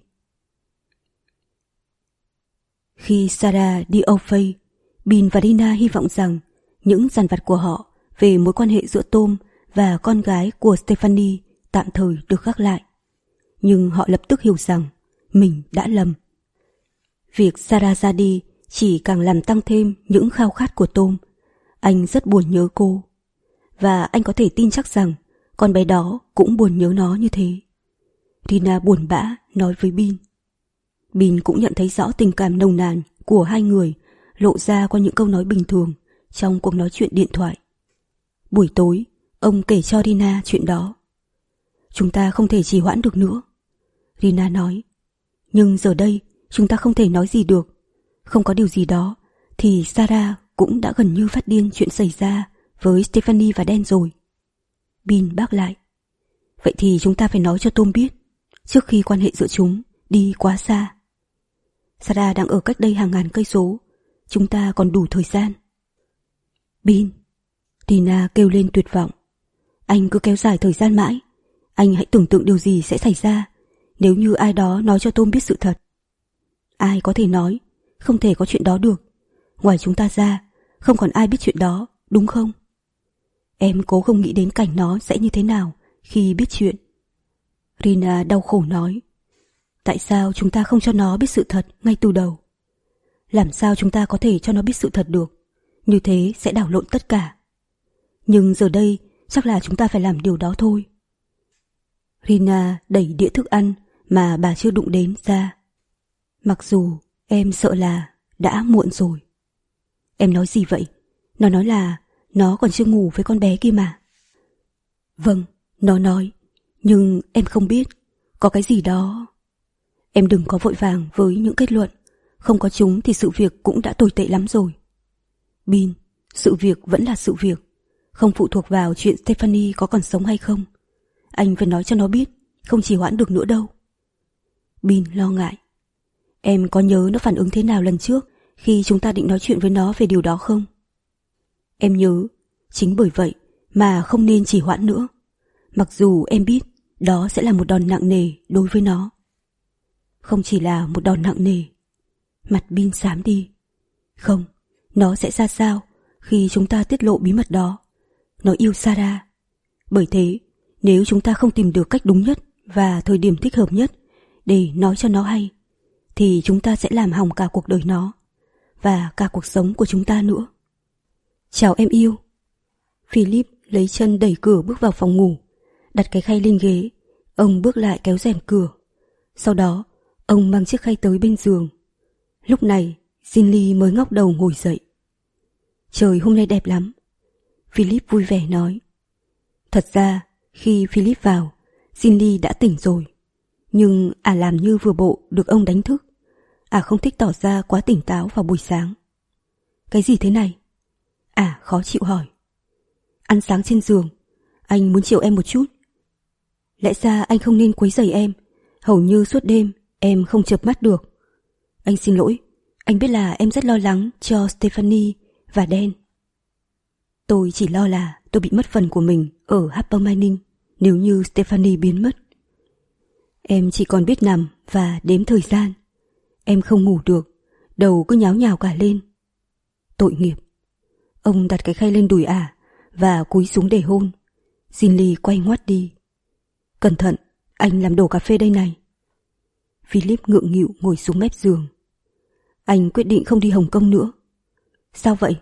Khi Sarah đi Âu Phây, Bin và Rina hy vọng rằng những dằn vặt của họ về mối quan hệ giữa Tom và con gái của Stephanie tạm thời được gác lại. Nhưng họ lập tức hiểu rằng mình đã lầm. Việc Sarah ra đi chỉ càng làm tăng thêm những khao khát của Tom. Anh rất buồn nhớ cô. Và anh có thể tin chắc rằng con bé đó cũng buồn nhớ nó như thế. Rina buồn bã nói với Bin. Bin cũng nhận thấy rõ tình cảm nồng nàn của hai người lộ ra qua những câu nói bình thường trong cuộc nói chuyện điện thoại. Buổi tối, ông kể cho Rina chuyện đó. Chúng ta không thể trì hoãn được nữa, Rina nói. Nhưng giờ đây chúng ta không thể nói gì được. Không có điều gì đó thì Sarah cũng đã gần như phát điên chuyện xảy ra với Stephanie và Dan rồi. Bin bác lại. Vậy thì chúng ta phải nói cho Tom biết trước khi quan hệ giữa chúng đi quá xa. Sarah đang ở cách đây hàng ngàn cây số. Chúng ta còn đủ thời gian. Bin, Tina kêu lên tuyệt vọng. Anh cứ kéo dài thời gian mãi. Anh hãy tưởng tượng điều gì sẽ xảy ra nếu như ai đó nói cho Tom biết sự thật. Ai có thể nói, không thể có chuyện đó được. Ngoài chúng ta ra, không còn ai biết chuyện đó, đúng không? Em cố không nghĩ đến cảnh nó sẽ như thế nào khi biết chuyện. Rina đau khổ nói. Tại sao chúng ta không cho nó biết sự thật ngay từ đầu? Làm sao chúng ta có thể cho nó biết sự thật được? Như thế sẽ đảo lộn tất cả. Nhưng giờ đây chắc là chúng ta phải làm điều đó thôi. Rina đẩy đĩa thức ăn mà bà chưa đụng đến ra. Mặc dù em sợ là đã muộn rồi. Em nói gì vậy? Nó nói là nó còn chưa ngủ với con bé kia mà. Vâng, nó nói. Nhưng em không biết. Có cái gì đó. Em đừng có vội vàng với những kết luận. Không có chúng thì sự việc cũng đã tồi tệ lắm rồi. Bin, sự việc vẫn là sự việc. Không phụ thuộc vào chuyện Stephanie có còn sống hay không. Anh phải nói cho nó biết. Không trì hoãn được nữa đâu. Bin lo ngại. Em có nhớ nó phản ứng thế nào lần trước khi chúng ta định nói chuyện với nó về điều đó không? Em nhớ. Chính bởi vậy mà không nên trì hoãn nữa. Mặc dù em biết đó sẽ là một đòn nặng nề đối với nó. Không chỉ là một đòn nặng nề. Mặt Bin xám đi. Không, nó sẽ ra sao khi chúng ta tiết lộ bí mật đó. Nó yêu Sarah. Bởi thế, nếu chúng ta không tìm được cách đúng nhất và thời điểm thích hợp nhất để nói cho nó hay, thì chúng ta sẽ làm hỏng cả cuộc đời nó và cả cuộc sống của chúng ta nữa. Chào em yêu. Philip lấy chân đẩy cửa bước vào phòng ngủ, đặt cái khay lên ghế. Ông bước lại kéo rèm cửa. Sau đó, ông mang chiếc khay tới bên giường. Lúc này, Ginny mới ngóc đầu ngồi dậy. Trời hôm nay đẹp lắm. Philip vui vẻ nói. Thật ra, khi Philip vào, Ginny đã tỉnh rồi. Nhưng ả làm như vừa bộ được ông đánh thức. Ả không thích tỏ ra quá tỉnh táo vào buổi sáng. Cái gì thế này? Ả khó chịu hỏi. Ăn sáng trên giường. Anh muốn chiều em một chút. Lẽ ra anh không nên quấy rầy em. Hầu như suốt đêm em không chợp mắt được. Anh xin lỗi. Anh biết là em rất lo lắng cho Stephanie và Dan. Tôi chỉ lo là tôi bị mất phần của mình ở Harper Mining nếu như Stephanie biến mất. Em chỉ còn biết nằm và đếm thời gian. Em không ngủ được, đầu cứ nháo nhào cả lên. Tội nghiệp. Ông đặt cái khay lên đùi ả và cúi xuống để hôn. Ginny quay ngoắt đi. Cẩn thận, anh làm đổ cà phê đây này. Philip ngượng nghịu ngồi xuống mép giường. Anh quyết định không đi Hồng Kông nữa. Sao vậy?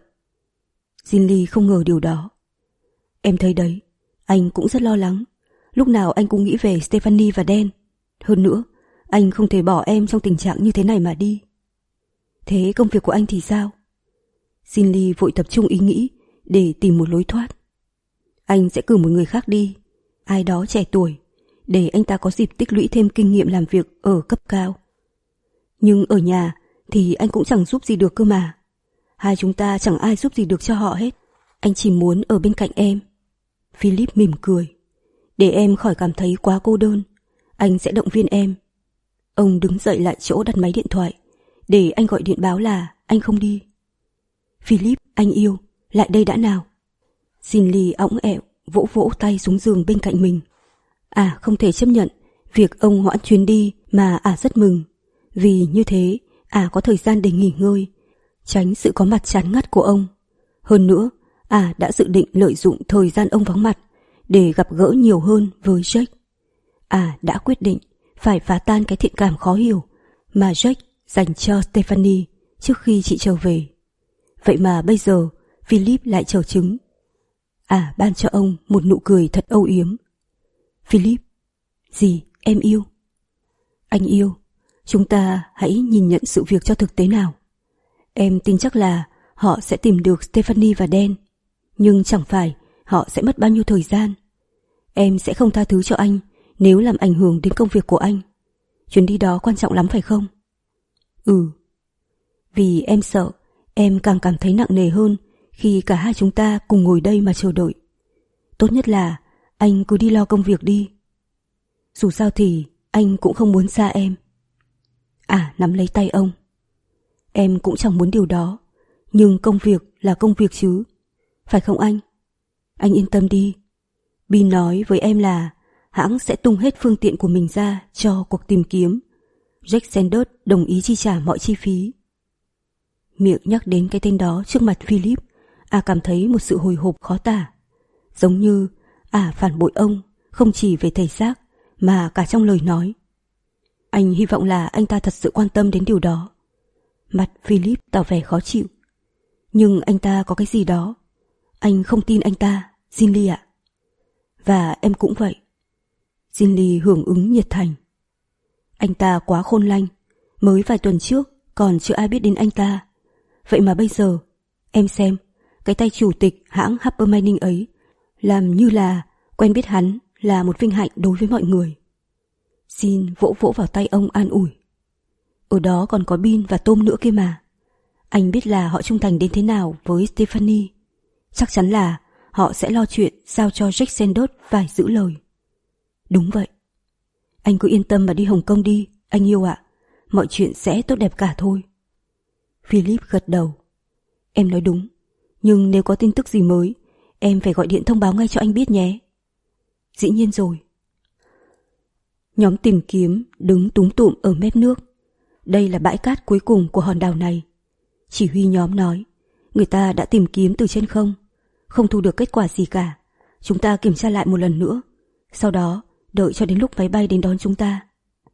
Ginny không ngờ điều đó. Em thấy đấy, anh cũng rất lo lắng. Lúc nào anh cũng nghĩ về Stephanie và Dan. Hơn nữa, anh không thể bỏ em trong tình trạng như thế này mà đi. Thế công việc của anh thì sao? Ginny vội tập trung ý nghĩ để tìm một lối thoát. Anh sẽ cử một người khác đi, ai đó trẻ tuổi, để anh ta có dịp tích lũy thêm kinh nghiệm làm việc ở cấp cao. Nhưng ở nhà thì anh cũng chẳng giúp gì được cơ mà. Hai chúng ta chẳng ai giúp gì được cho họ hết. Anh chỉ muốn ở bên cạnh em. Philip mỉm cười. Để em khỏi cảm thấy quá cô đơn, anh sẽ động viên em. Ông đứng dậy lại chỗ đặt máy điện thoại, để anh gọi điện báo là anh không đi. Philip, anh yêu, lại đây đã nào. Ginny õng ẹo, vỗ vỗ tay xuống giường bên cạnh mình. À không thể chấp nhận việc ông hoãn chuyến đi mà ả à rất mừng. Vì như thế, ả à có thời gian để nghỉ ngơi, tránh sự có mặt chán ngắt của ông. Hơn nữa, ả à đã dự định lợi dụng thời gian ông vắng mặt để gặp gỡ nhiều hơn với Jake. Ả à đã quyết định phải phá tan cái thiện cảm khó hiểu mà Jake dành cho Stephanie trước khi chị trở về. Vậy mà bây giờ Philip lại trở chứng. Ả à ban cho ông một nụ cười thật âu yếm. Philip, gì em yêu? Anh yêu, chúng ta hãy nhìn nhận sự việc cho thực tế nào. Em tin chắc là họ sẽ tìm được Stephanie và Dan, nhưng chẳng phải họ sẽ mất bao nhiêu thời gian. Em sẽ không tha thứ cho anh nếu làm ảnh hưởng đến công việc của anh. Chuyến đi đó quan trọng lắm phải không? Ừ. Vì em sợ em càng cảm thấy nặng nề hơn khi cả hai chúng ta cùng ngồi đây mà chờ đợi. Tốt nhất là anh cứ đi lo công việc đi. Dù sao thì anh cũng không muốn xa em. À, nắm lấy tay ông. Em cũng chẳng muốn điều đó, nhưng công việc là công việc chứ. phải không anh? Anh yên tâm đi. Bin nói với em là hãng sẽ tung hết phương tiện của mình ra cho cuộc tìm kiếm. Jack Sanders đồng ý chi trả mọi chi phí. Miệng nhắc đến cái tên đó trước mặt Philip, à cảm thấy một sự hồi hộp khó tả. Giống như à phản bội ông, không chỉ về thể xác mà cả trong lời nói. Anh hy vọng là anh ta thật sự quan tâm đến điều đó. Mặt Philip tỏ vẻ khó chịu. Nhưng anh ta có cái gì đó. Anh không tin anh ta, Ginley ạ. Và em cũng vậy. Ginley hưởng ứng nhiệt thành. Anh ta quá khôn lanh. Mới vài tuần trước còn chưa ai biết đến anh ta. Vậy mà bây giờ, em xem, cái tay chủ tịch hãng Harper Manning ấy làm như là quen biết hắn là một vinh hạnh đối với mọi người. Xin vỗ vỗ vào tay ông an ủi. Ở đó còn có Bin và Tom nữa kia mà. Anh biết là họ trung thành đến thế nào với Stephanie. Chắc chắn là họ sẽ lo chuyện giao cho Jack Sanders phải giữ lời. Đúng vậy. Anh cứ yên tâm mà đi Hồng Kông đi, anh yêu ạ. Mọi chuyện sẽ tốt đẹp cả thôi. Philip gật đầu. Em nói đúng. Nhưng nếu có tin tức gì mới, em phải gọi điện thông báo ngay cho anh biết nhé. Dĩ nhiên rồi. Nhóm tìm kiếm đứng túm tụm ở mép nước. Đây là bãi cát cuối cùng của hòn đảo này. Chỉ huy nhóm nói, người ta đã tìm kiếm từ trên không, không thu được kết quả gì cả. Chúng ta kiểm tra lại một lần nữa, sau đó đợi cho đến lúc máy bay đến đón chúng ta.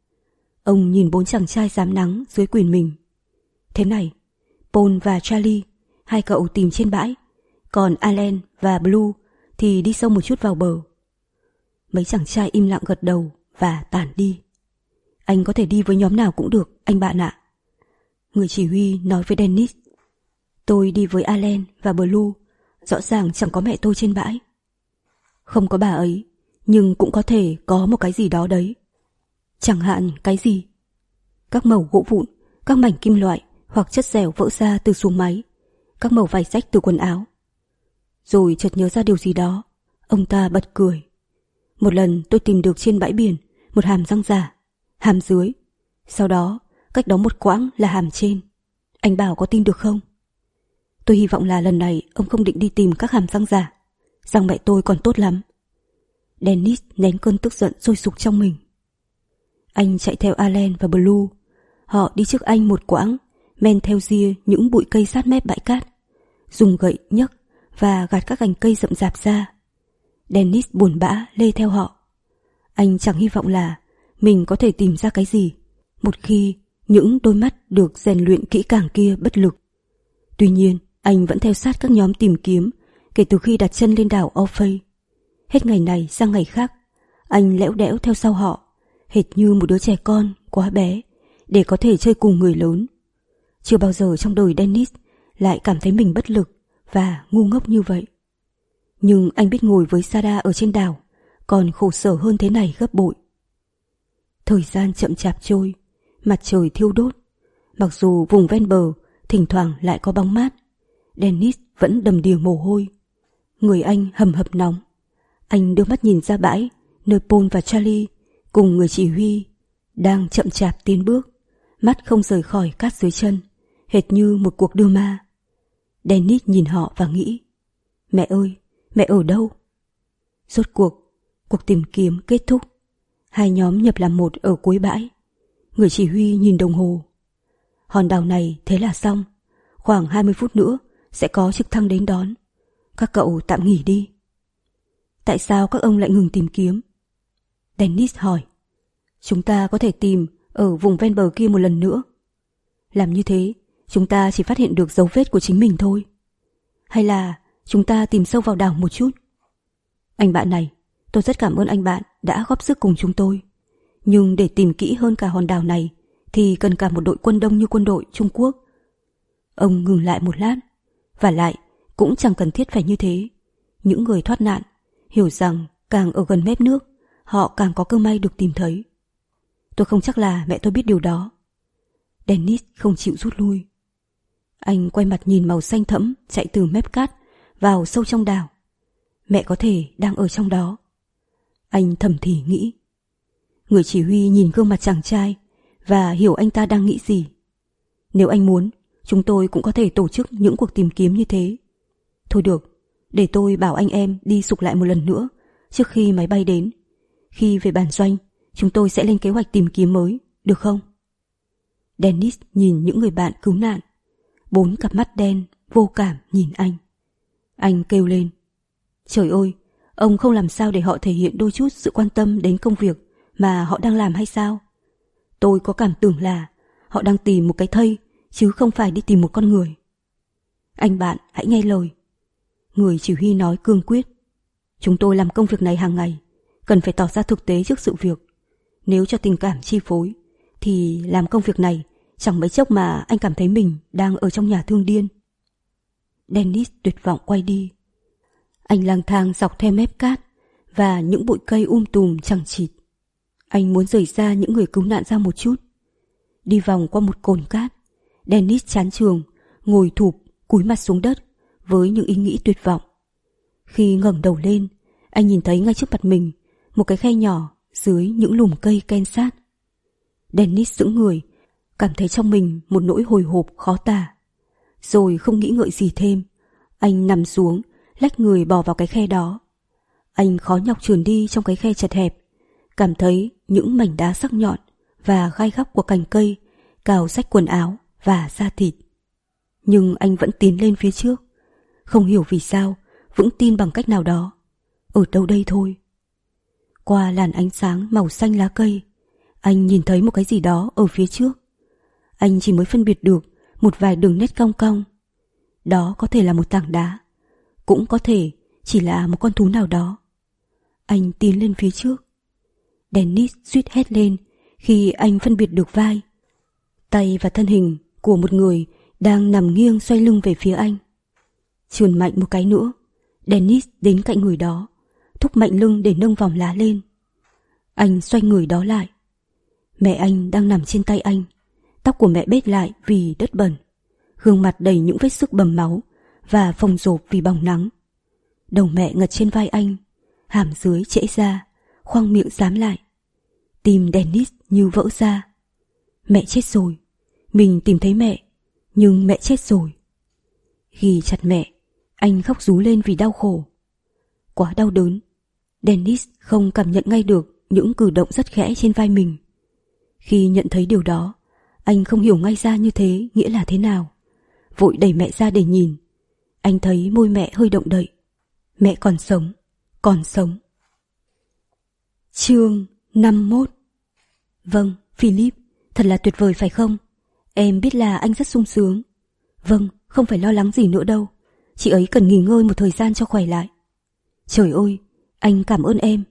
Ông nhìn bốn chàng trai rám nắng dưới quyền mình. Thế này, Paul và Charlie, hai cậu tìm trên bãi, còn Alan và Blue thì đi sâu một chút vào bờ. Mấy chàng trai im lặng gật đầu và tản đi. Anh có thể đi với nhóm nào cũng được, anh bạn ạ. Người chỉ huy nói với Dennis. Tôi đi với Alan và Blue, rõ ràng chẳng có mẹ tôi trên bãi. Không có bà ấy, nhưng cũng có thể có một cái gì đó đấy. Chẳng hạn cái gì? Các mẩu gỗ vụn, các mảnh kim loại hoặc chất dẻo vỡ ra từ xuồng máy, các mẩu vải rách từ quần áo. Rồi chợt nhớ ra điều gì đó, ông ta bật cười. Một lần tôi tìm được trên bãi biển một hàm răng giả, hàm dưới. Sau đó, cách đó một quãng là hàm trên. Anh bảo có tin được không? Tôi hy vọng là lần này ông không định đi tìm các hàm răng giả. Răng mẹ tôi còn tốt lắm. Dennis nén cơn tức giận sôi sục trong mình. Anh chạy theo Alan và Blue. Họ đi trước anh một quãng, men theo ria những bụi cây sát mép bãi cát, dùng gậy nhấc và gạt các cành cây rậm rạp ra. Dennis buồn bã lê theo họ. Anh chẳng hy vọng là mình có thể tìm ra cái gì một khi những đôi mắt được rèn luyện kỹ càng kia bất lực. Tuy nhiên, anh vẫn theo sát các nhóm tìm kiếm kể từ khi đặt chân lên đảo Orphei. Hết ngày này sang ngày khác, anh lẽo đẽo theo sau họ, hệt như một đứa trẻ con quá bé để có thể chơi cùng người lớn. Chưa bao giờ trong đời Dennis lại cảm thấy mình bất lực và ngu ngốc như vậy. Nhưng anh biết ngồi với Sarah ở trên đảo còn khổ sở hơn thế này gấp bội. Thời gian chậm chạp trôi, mặt trời thiêu đốt. Mặc dù vùng ven bờ thỉnh thoảng lại có bóng mát, Dennis vẫn đầm đìa mồ hôi. Người anh hầm hập nóng. Anh đưa mắt nhìn ra bãi, nơi Paul và Charlie cùng người chỉ huy đang chậm chạp tiến bước, mắt không rời khỏi cát dưới chân, hệt như một cuộc đưa ma. Dennis nhìn họ và nghĩ, mẹ ơi, mẹ ở đâu? Rốt cuộc, cuộc tìm kiếm kết thúc. Hai nhóm nhập làm một ở cuối bãi. Người chỉ huy nhìn đồng hồ. Hòn đảo này thế là xong. Khoảng hai mươi phút nữa sẽ có trực thăng đến đón. Các cậu tạm nghỉ đi. Tại sao các ông lại ngừng tìm kiếm? Dennis hỏi. Chúng ta có thể tìm ở vùng ven bờ kia một lần nữa. Làm như thế, chúng ta chỉ phát hiện được dấu vết của chính mình thôi. Hay là chúng ta tìm sâu vào đảo một chút? Anh bạn này, tôi rất cảm ơn anh bạn đã góp sức cùng chúng tôi. Nhưng để tìm kỹ hơn cả hòn đảo này thì cần cả một đội quân đông như quân đội Trung Quốc. Ông ngừng lại một lát. Và lại, cũng chẳng cần thiết phải như thế. Những người thoát nạn hiểu rằng càng ở gần mép nước, họ càng có cơ may được tìm thấy. Tôi không chắc là mẹ tôi biết điều đó. Dennis không chịu rút lui. Anh quay mặt nhìn màu xanh thẫm chạy từ mép cát vào sâu trong đảo. Mẹ có thể đang ở trong đó. Anh thầm thì nghĩ. Người chỉ huy nhìn gương mặt chàng trai và hiểu anh ta đang nghĩ gì. Nếu anh muốn, chúng tôi cũng có thể tổ chức những cuộc tìm kiếm như thế. Thôi được, Để tôi bảo anh em đi sục lại một lần nữa trước khi máy bay đến. Khi về bản doanh, chúng tôi sẽ lên kế hoạch tìm kiếm mới, được không? Dennis nhìn những người bạn cứu nạn. Bốn cặp mắt đen vô cảm nhìn anh. Anh kêu lên. Trời ơi, ông không làm sao để họ thể hiện đôi chút sự quan tâm đến công việc mà họ đang làm hay sao? Tôi có cảm tưởng là họ đang tìm một cái thây, chứ không phải đi tìm một con người. Anh bạn hãy nghe lời. Người chỉ huy nói cương quyết. Chúng tôi làm công việc này hàng ngày, cần phải tỏ ra thực tế trước sự việc. Nếu cho tình cảm chi phối, thì làm công việc này chẳng mấy chốc mà anh cảm thấy mình đang ở trong nhà thương điên. Dennis tuyệt vọng quay đi. Anh lang thang dọc theo mép cát và những bụi cây um tùm chằng chịt. Anh muốn rời xa những người cứu nạn ra một chút. Đi vòng qua một cồn cát, Dennis chán chường, ngồi thụp, cúi mặt xuống đất với những ý nghĩ tuyệt vọng. Khi ngẩng đầu lên, anh nhìn thấy ngay trước mặt mình một cái khe nhỏ dưới những lùm cây ken sát. Dennis sững người, cảm thấy trong mình một nỗi hồi hộp khó tả. Rồi không nghĩ ngợi gì thêm, anh nằm xuống, lách người bò vào cái khe đó. Anh khó nhọc trườn đi trong cái khe chật hẹp, cảm thấy những mảnh đá sắc nhọn và gai góc của cành cây cào rách quần áo và da thịt. Nhưng anh vẫn tiến lên phía trước, không hiểu vì sao, vững tin bằng cách nào đó. Ở đâu đây thôi? Qua làn ánh sáng màu xanh lá cây, anh nhìn thấy một cái gì đó ở phía trước. Anh chỉ mới phân biệt được một vài đường nét cong cong. Đó có thể là một tảng đá, cũng có thể chỉ là một con thú nào đó. Anh tiến lên phía trước. Dennis suýt hét lên khi anh phân biệt được vai, tay và thân hình của một người đang nằm nghiêng xoay lưng về phía anh. Chườn mạnh một cái nữa, Dennis đến cạnh người đó, thúc mạnh lưng để nâng vòng lá lên. Anh xoay người đó lại. Mẹ anh đang nằm trên tay anh, tóc của mẹ bết lại vì đất bẩn, gương mặt đầy những vết xước bầm máu và phồng rộp vì bỏng nắng. Đầu mẹ ngật trên vai anh, hàm dưới trễ ra, khoang miệng dám lại. Tim Dennis như vỡ ra. Mẹ chết rồi. Mình tìm thấy mẹ, nhưng mẹ chết rồi. Ghi chặt mẹ, anh khóc rú lên vì đau khổ. Quá đau đớn, Dennis không cảm nhận ngay được những cử động rất khẽ trên vai mình. Khi nhận thấy điều đó, anh không hiểu ngay ra như thế nghĩa là thế nào. Vội đẩy mẹ ra để nhìn. Anh thấy môi mẹ hơi động đậy. Mẹ còn sống, còn sống. Chương năm mươi mốt. Vâng, Philip, thật là tuyệt vời phải không? Em biết là anh rất sung sướng. Vâng, không phải lo lắng gì nữa đâu. Chị ấy cần nghỉ ngơi một thời gian cho khỏe lại. Trời ơi, anh cảm ơn em.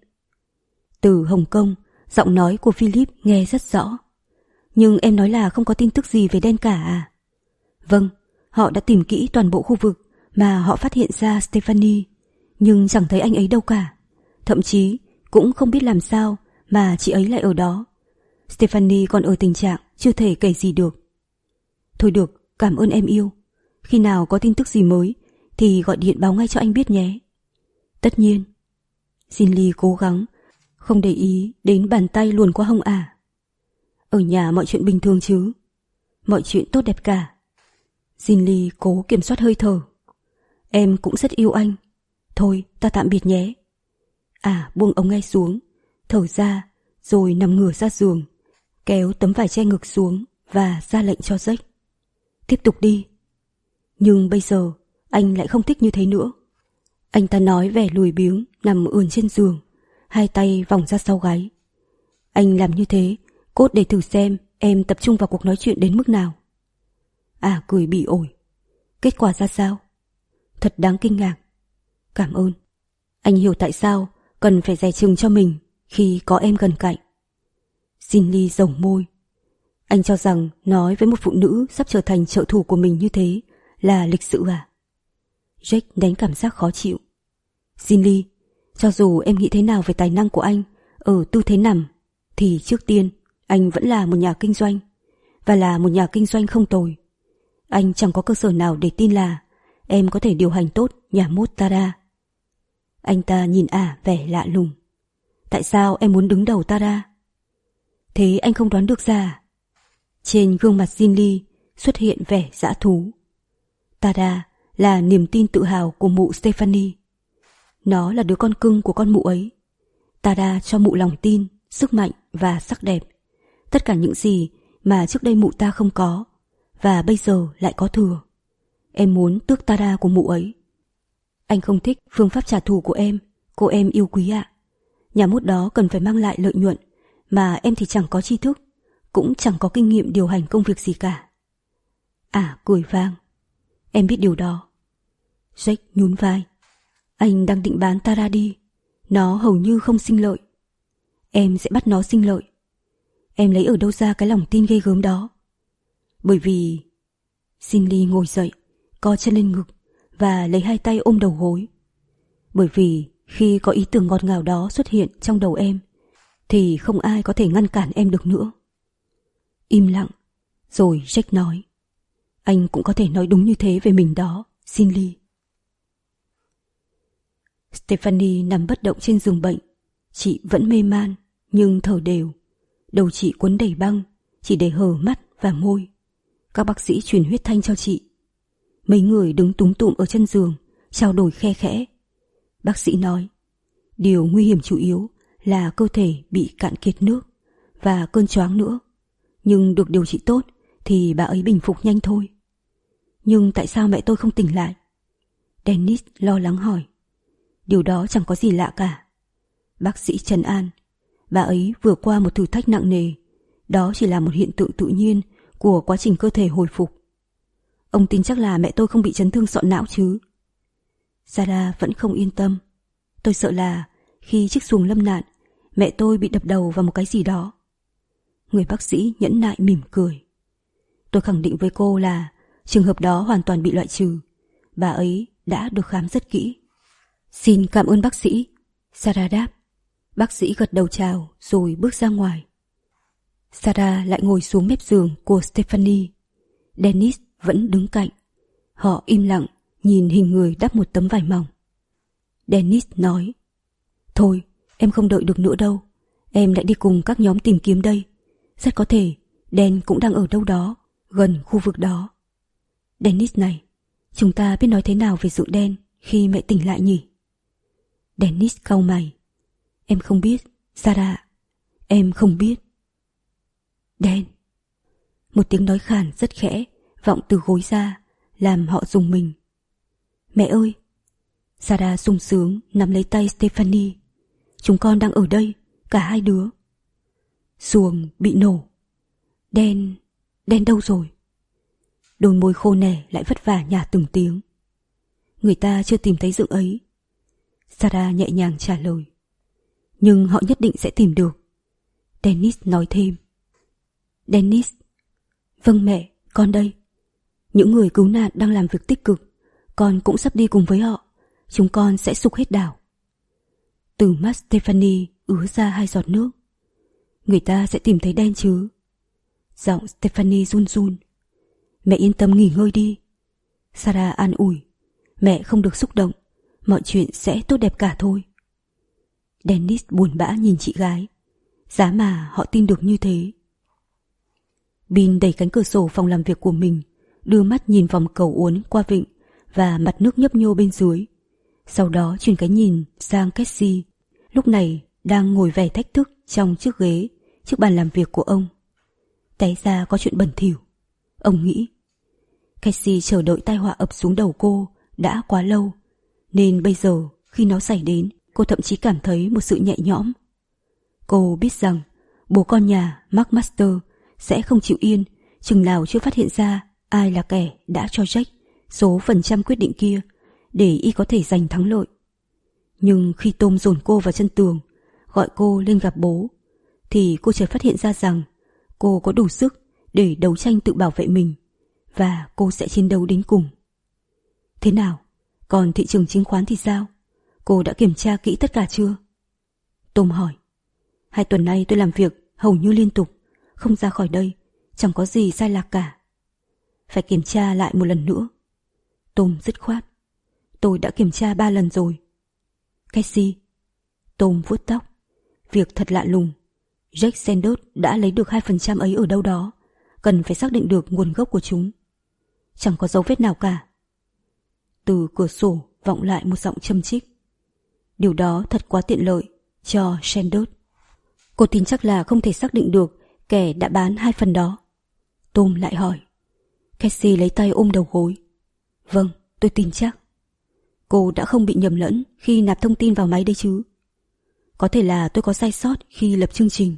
Từ Hồng Kông, giọng nói của Philip nghe rất rõ. Nhưng em nói là không có tin tức gì về đen cả à? Vâng, họ đã tìm kỹ toàn bộ khu vực mà họ phát hiện ra Stephanie, nhưng chẳng thấy anh ấy đâu cả. Thậm chí cũng không biết làm sao mà chị ấy lại ở đó. Stephanie còn ở tình trạng chưa thể kể gì được. Thôi được, cảm ơn em yêu. Khi nào có tin tức gì mới thì gọi điện báo ngay cho anh biết nhé. Tất nhiên. Jinly cố gắng không để ý đến bàn tay luồn qua hông ả. Ở nhà mọi chuyện bình thường chứ? Mọi chuyện tốt đẹp cả. Jinly cố kiểm soát hơi thở. Em cũng rất yêu anh. Thôi ta tạm biệt nhé. À buông ống nghe xuống, thở ra, rồi nằm ngửa ra giường, kéo tấm vải che ngực xuống và ra lệnh cho Jack. Tiếp tục đi. Nhưng bây giờ anh lại không thích như thế nữa. Anh ta nói vẻ lười biếng, nằm ườn trên giường, hai tay vòng ra sau gáy. Anh làm như thế cốt để thử xem em tập trung vào cuộc nói chuyện đến mức nào. À cười bỉ ổi. Kết quả ra sao? Thật đáng kinh ngạc. Cảm ơn. Anh hiểu tại sao cần phải dè chừng cho mình khi có em gần cạnh. Jinly rồng môi. Anh cho rằng nói với một phụ nữ sắp trở thành trợ thủ của mình như thế là lịch sự à? Jack đánh cảm giác khó chịu. Jinly, cho dù em nghĩ thế nào về tài năng của anh ở tư thế nằm, thì trước tiên anh vẫn là một nhà kinh doanh, và là một nhà kinh doanh không tồi. Anh chẳng có cơ sở nào để tin là em có thể điều hành tốt nhà mốt Tara. Anh ta nhìn ả vẻ lạ lùng. Tại sao em muốn đứng đầu Tara? Thế anh không đoán được ra à? Trên gương mặt Jinly xuất hiện vẻ dã thú. Tara là niềm tin tự hào của mụ Stephanie. Nó là đứa con cưng của con mụ ấy. Tada cho mụ lòng tin, sức mạnh và sắc đẹp. Tất cả những gì mà trước đây mụ ta không có, và bây giờ lại có thừa. Em muốn tước Tada của mụ ấy. Anh không thích phương pháp trả thù của em, cô em yêu quý ạ. Nhà mốt đó cần phải mang lại lợi nhuận, mà em thì chẳng có tri thức, cũng chẳng có kinh nghiệm điều hành công việc gì cả. À, cười vang. Em biết điều đó. Jack nhún vai. Anh đang định bán Tada đi. Nó hầu như không sinh lợi. Em sẽ bắt nó sinh lợi. Em lấy ở đâu ra cái lòng tin ghê gớm đó? Bởi vì... Cindy ngồi dậy, co chân lên ngực và lấy hai tay ôm đầu gối. Bởi vì khi có ý tưởng ngọt ngào đó xuất hiện trong đầu em, thì không ai có thể ngăn cản em được nữa. Im lặng, rồi Jack nói. Anh cũng có thể nói đúng như thế về mình đó, Cindy. Stephanie nằm bất động trên giường bệnh. Chị vẫn mê man, nhưng thở đều. Đầu chị quấn đầy băng, chỉ để hở mắt và môi. Các bác sĩ truyền huyết thanh cho chị. Mấy người đứng túm tụm ở chân giường, trao đổi khe khẽ. Bác sĩ nói, điều nguy hiểm chủ yếu là cơ thể bị cạn kiệt nước và cơn choáng nữa. Nhưng được điều trị tốt thì bà ấy bình phục nhanh thôi. Nhưng tại sao mẹ tôi không tỉnh lại? Dennis lo lắng hỏi. Điều đó chẳng có gì lạ cả. Bác sĩ trấn an, bà ấy vừa qua một thử thách nặng nề. Đó chỉ là một hiện tượng tự nhiên của quá trình cơ thể hồi phục. Ông tin chắc là mẹ tôi không bị chấn thương sọ não chứ? Sarah vẫn không yên tâm. Tôi sợ là khi chiếc xuồng lâm nạn, mẹ tôi bị đập đầu vào một cái gì đó. Người bác sĩ nhẫn nại mỉm cười. Tôi khẳng định với cô là trường hợp đó hoàn toàn bị loại trừ. Bà ấy đã được khám rất kỹ. Xin cảm ơn bác sĩ, Sarah đáp. Bác sĩ gật đầu chào rồi bước ra ngoài. Sarah lại ngồi xuống mép giường của Stephanie. Dennis vẫn đứng cạnh. Họ im lặng nhìn hình người đắp một tấm vải mỏng. Dennis nói, thôi, em không đợi được nữa đâu. Em lại đi cùng các nhóm tìm kiếm đây. Rất có thể Dan cũng đang ở đâu đó, gần khu vực đó. Dennis này, chúng ta biết nói thế nào về sự Dan khi mẹ tỉnh lại nhỉ? Dennis cau mày. Em không biết, Sarah. Em không biết. Dan. Một tiếng nói khàn rất khẽ vọng từ gối ra, làm họ rùng mình. Mẹ ơi! Sarah sung sướng nắm lấy tay Stephanie. Chúng con đang ở đây, cả hai đứa. Xuồng bị nổ. Dan... Dan đâu rồi? Đôi môi khô nẻ lại vất vả nhả từng tiếng. Người ta chưa tìm thấy dựng ấy. Sarah nhẹ nhàng trả lời. Nhưng họ nhất định sẽ tìm được. Dennis nói thêm. Dennis. Vâng mẹ, con đây. Những người cứu nạn đang làm việc tích cực. Con cũng sắp đi cùng với họ. Chúng con sẽ sục hết đảo. Từ mắt Stephanie ứa ra hai giọt nước. Người ta sẽ tìm thấy Dan chứ? Giọng Stephanie run run. Mẹ yên tâm nghỉ ngơi đi. Sarah an ủi. Mẹ không được xúc động. Mọi chuyện sẽ tốt đẹp cả thôi. Dennis buồn bã nhìn chị gái. Giá mà họ tin được như thế. Bin đẩy cánh cửa sổ phòng làm việc của mình, đưa mắt nhìn vòng cầu uốn qua vịnh và mặt nước nhấp nhô bên dưới. Sau đó chuyển cái nhìn sang Cassie, lúc này đang ngồi vẻ thách thức trong chiếc ghế trước bàn làm việc của ông. Té ra có chuyện bẩn thỉu, ông nghĩ. Cassie chờ đợi tai họa ập xuống đầu cô đã quá lâu, nên bây giờ khi nó xảy đến, cô thậm chí cảm thấy một sự nhẹ nhõm. Cô biết rằng bố con nhà Mark Master sẽ không chịu yên chừng nào chưa phát hiện ra ai là kẻ đã cho Jack số phần trăm quyết định kia để y có thể giành thắng lợi. Nhưng khi Tom dồn cô vào chân tường, gọi cô lên gặp bố, thì cô chợt phát hiện ra rằng cô có đủ sức để đấu tranh tự bảo vệ mình, và cô sẽ chiến đấu đến cùng. Thế nào? Còn thị trường chứng khoán thì sao? Cô đã kiểm tra kỹ tất cả chưa? Tom hỏi. Hai tuần nay tôi làm việc hầu như liên tục, không ra khỏi đây, chẳng có gì sai lạc cả. Phải kiểm tra lại một lần nữa. Tom dứt khoát. Tôi đã kiểm tra ba lần rồi. Cassie. Tom vuốt tóc. Việc thật lạ lùng. Jack Sanders đã lấy được hai phần trăm ấy ở đâu đó. Cần phải xác định được nguồn gốc của chúng. Chẳng có dấu vết nào cả. từ cửa sổ vọng lại một giọng châm chích. Điều đó thật quá tiện lợi cho Sanders. Cô tin chắc là không thể xác định được kẻ đã bán hai phần đó. Tom lại hỏi. Cassie lấy tay ôm đầu gối. Vâng, tôi tin chắc. Cô đã không bị nhầm lẫn khi nạp thông tin vào máy đấy chứ? Có thể là tôi có sai sót khi lập chương trình.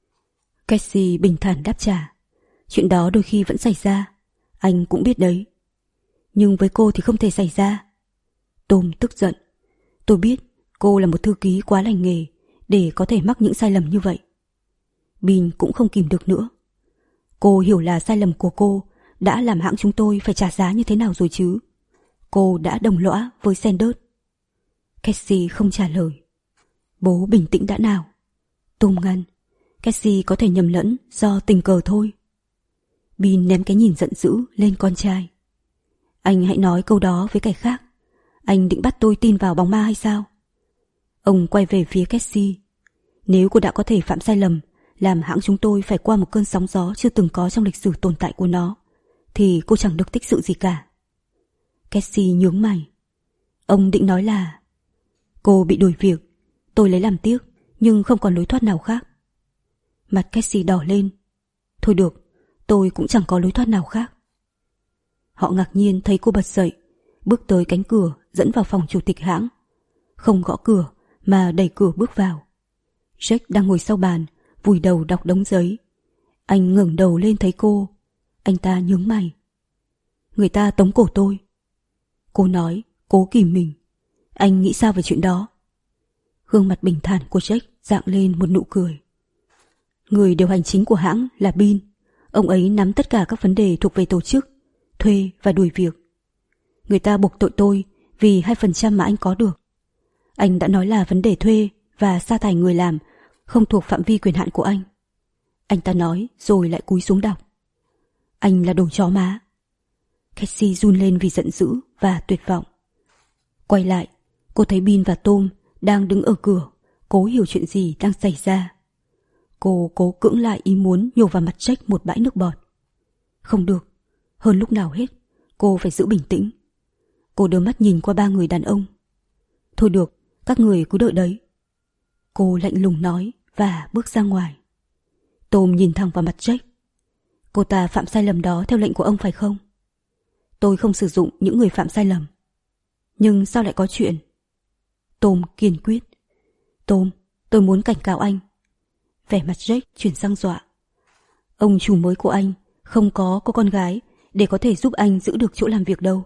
Cassie bình thản đáp trả. Chuyện đó đôi khi vẫn xảy ra, anh cũng biết đấy. Nhưng với cô thì không thể xảy ra. Tom tức giận. Tôi biết cô là một thư ký quá lành nghề để có thể mắc những sai lầm như vậy. Bean cũng không kìm được nữa. Cô hiểu là sai lầm của cô đã làm hãng chúng tôi phải trả giá như thế nào rồi chứ. Cô đã đồng lõa với Sanders. Cassie không trả lời. Bố bình tĩnh đã nào. Tom ngăn. Cassie có thể nhầm lẫn do tình cờ thôi. Bean ném cái nhìn giận dữ lên con trai. Anh hãy nói câu đó với kẻ khác. Anh định bắt tôi tin vào bóng ma hay sao? Ông quay về phía Cassie. Nếu cô đã có thể phạm sai lầm, làm hãng chúng tôi phải qua một cơn sóng gió chưa từng có trong lịch sử tồn tại của nó, thì cô chẳng được tích sự gì cả. Cassie nhướng mày. Ông định nói là cô bị đuổi việc, tôi lấy làm tiếc, nhưng không còn lối thoát nào khác. Mặt Cassie đỏ lên. Thôi được, tôi cũng chẳng có lối thoát nào khác. Họ ngạc nhiên thấy cô bật dậy, bước tới cánh cửa dẫn vào phòng chủ tịch hãng. Không gõ cửa mà đẩy cửa bước vào. Jack đang ngồi sau bàn, vùi đầu đọc đống giấy. Anh ngẩng đầu lên thấy cô. Anh ta nhướng mày. Người ta tống cổ tôi. Cô nói, cố kìm mình. Anh nghĩ sao về chuyện đó? Gương mặt bình thản của Jack rạng lên một nụ cười. Người điều hành chính của hãng là Bean. Ông ấy nắm tất cả các vấn đề thuộc về tổ chức, thuê và đuổi việc. Người ta buộc tội tôi vì hai phần trăm mà anh có được. Anh đã nói là vấn đề thuê và sa thải người làm không thuộc phạm vi quyền hạn của anh. Anh ta nói rồi lại cúi xuống đọc. Anh là đồ chó má. Cassie run lên vì giận dữ và tuyệt vọng. Quay lại, cô thấy Bean và Tom đang đứng ở cửa, cố hiểu chuyện gì đang xảy ra. Cô cố cưỡng lại ý muốn nhổ vào mặt Jack một bãi nước bọt. Không được, hơn lúc nào hết, cô phải giữ bình tĩnh. Cô đưa mắt nhìn qua ba người đàn ông. Thôi được, các người cứ đợi đấy. Cô lạnh lùng nói và bước ra ngoài. Tom nhìn thẳng vào mặt Jack. Cô ta phạm sai lầm đó theo lệnh của ông phải không? Tôi không sử dụng những người phạm sai lầm. Nhưng sao lại có chuyện? Tom kiên quyết. Tom, tôi muốn cảnh cáo anh. Vẻ mặt Jack chuyển sang dọa. Ông chủ mới của anh không có có con gái để có thể giúp anh giữ được chỗ làm việc đâu.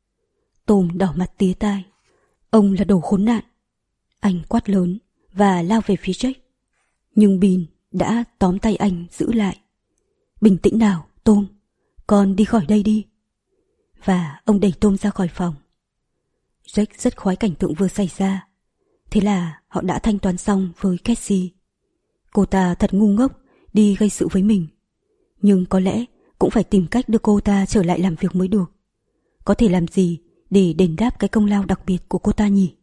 Tom đỏ mặt tía tai. Ông là đồ khốn nạn. Anh quát lớn và lao về phía Jack. Nhưng Bean đã tóm tay anh giữ lại. Bình tĩnh nào, Tom. Con đi khỏi đây đi. Và ông đẩy Tom ra khỏi phòng. Jack rất khoái cảnh tượng vừa xảy ra. Thế là họ đã thanh toán xong với Cassie. Cô ta thật ngu ngốc đi gây sự với mình. Nhưng có lẽ cũng phải tìm cách đưa cô ta trở lại làm việc mới được. Có thể làm gì để đền đáp cái công lao đặc biệt của cô ta nhỉ?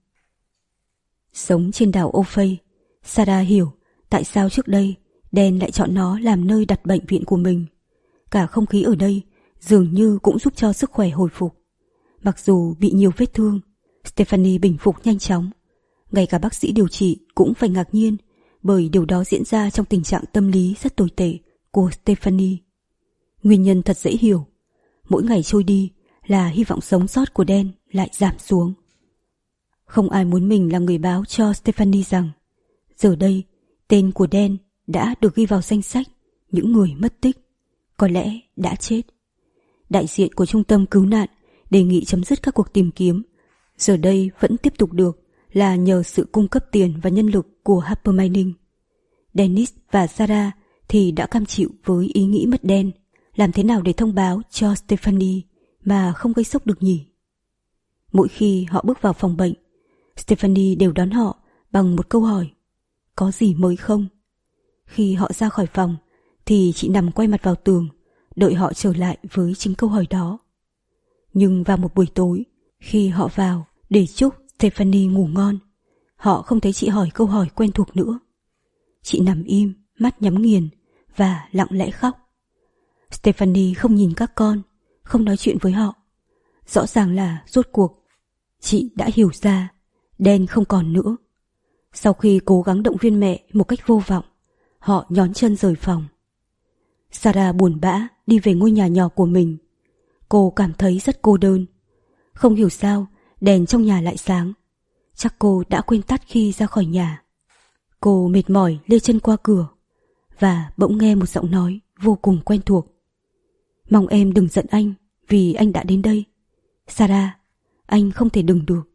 Sống trên đảo Ophei, Sarah hiểu tại sao trước đây Dan lại chọn nó làm nơi đặt bệnh viện của mình. Cả không khí ở đây dường như cũng giúp cho sức khỏe hồi phục. Mặc dù bị nhiều vết thương, Stephanie bình phục nhanh chóng. Ngay cả bác sĩ điều trị cũng phải ngạc nhiên bởi điều đó diễn ra trong tình trạng tâm lý rất tồi tệ của Stephanie. Nguyên nhân thật dễ hiểu. Mỗi ngày trôi đi là hy vọng sống sót của Dan lại giảm xuống. Không ai muốn mình là người báo cho Stephanie rằng giờ đây tên của Dan đã được ghi vào danh sách những người mất tích, có lẽ đã chết. Đại diện của trung tâm cứu nạn đề nghị chấm dứt các cuộc tìm kiếm. Giờ đây vẫn tiếp tục được là nhờ sự cung cấp tiền và nhân lực của Harper Mining. Dennis và Sarah thì đã cam chịu với ý nghĩ mất Dan. Làm thế nào để thông báo cho Stephanie mà không gây sốc được nhỉ? Mỗi khi họ bước vào phòng bệnh, Stephanie đều đón họ bằng một câu hỏi: có gì mới không? Khi họ ra khỏi phòng thì chị nằm quay mặt vào tường, đợi họ trở lại với chính câu hỏi đó. Nhưng vào một buổi tối, khi họ vào để chúc Stephanie ngủ ngon, họ không thấy chị hỏi câu hỏi quen thuộc nữa. Chị nằm im, mắt nhắm nghiền và lặng lẽ khóc. Stephanie không nhìn các con, không nói chuyện với họ. Rõ ràng là rốt cuộc Chị đã hiểu ra, Dan không còn nữa. Sau khi cố gắng động viên mẹ một cách vô vọng, họ nhón chân rời phòng. Sarah buồn bã đi về ngôi nhà nhỏ của mình. Cô cảm thấy rất cô đơn. Không hiểu sao đèn trong nhà lại sáng. Chắc cô đã quên tắt khi ra khỏi nhà. Cô mệt mỏi lê chân qua cửa và bỗng nghe một giọng nói vô cùng quen thuộc. Mong em đừng giận anh vì anh đã đến đây. Sarah, anh không thể đừng được.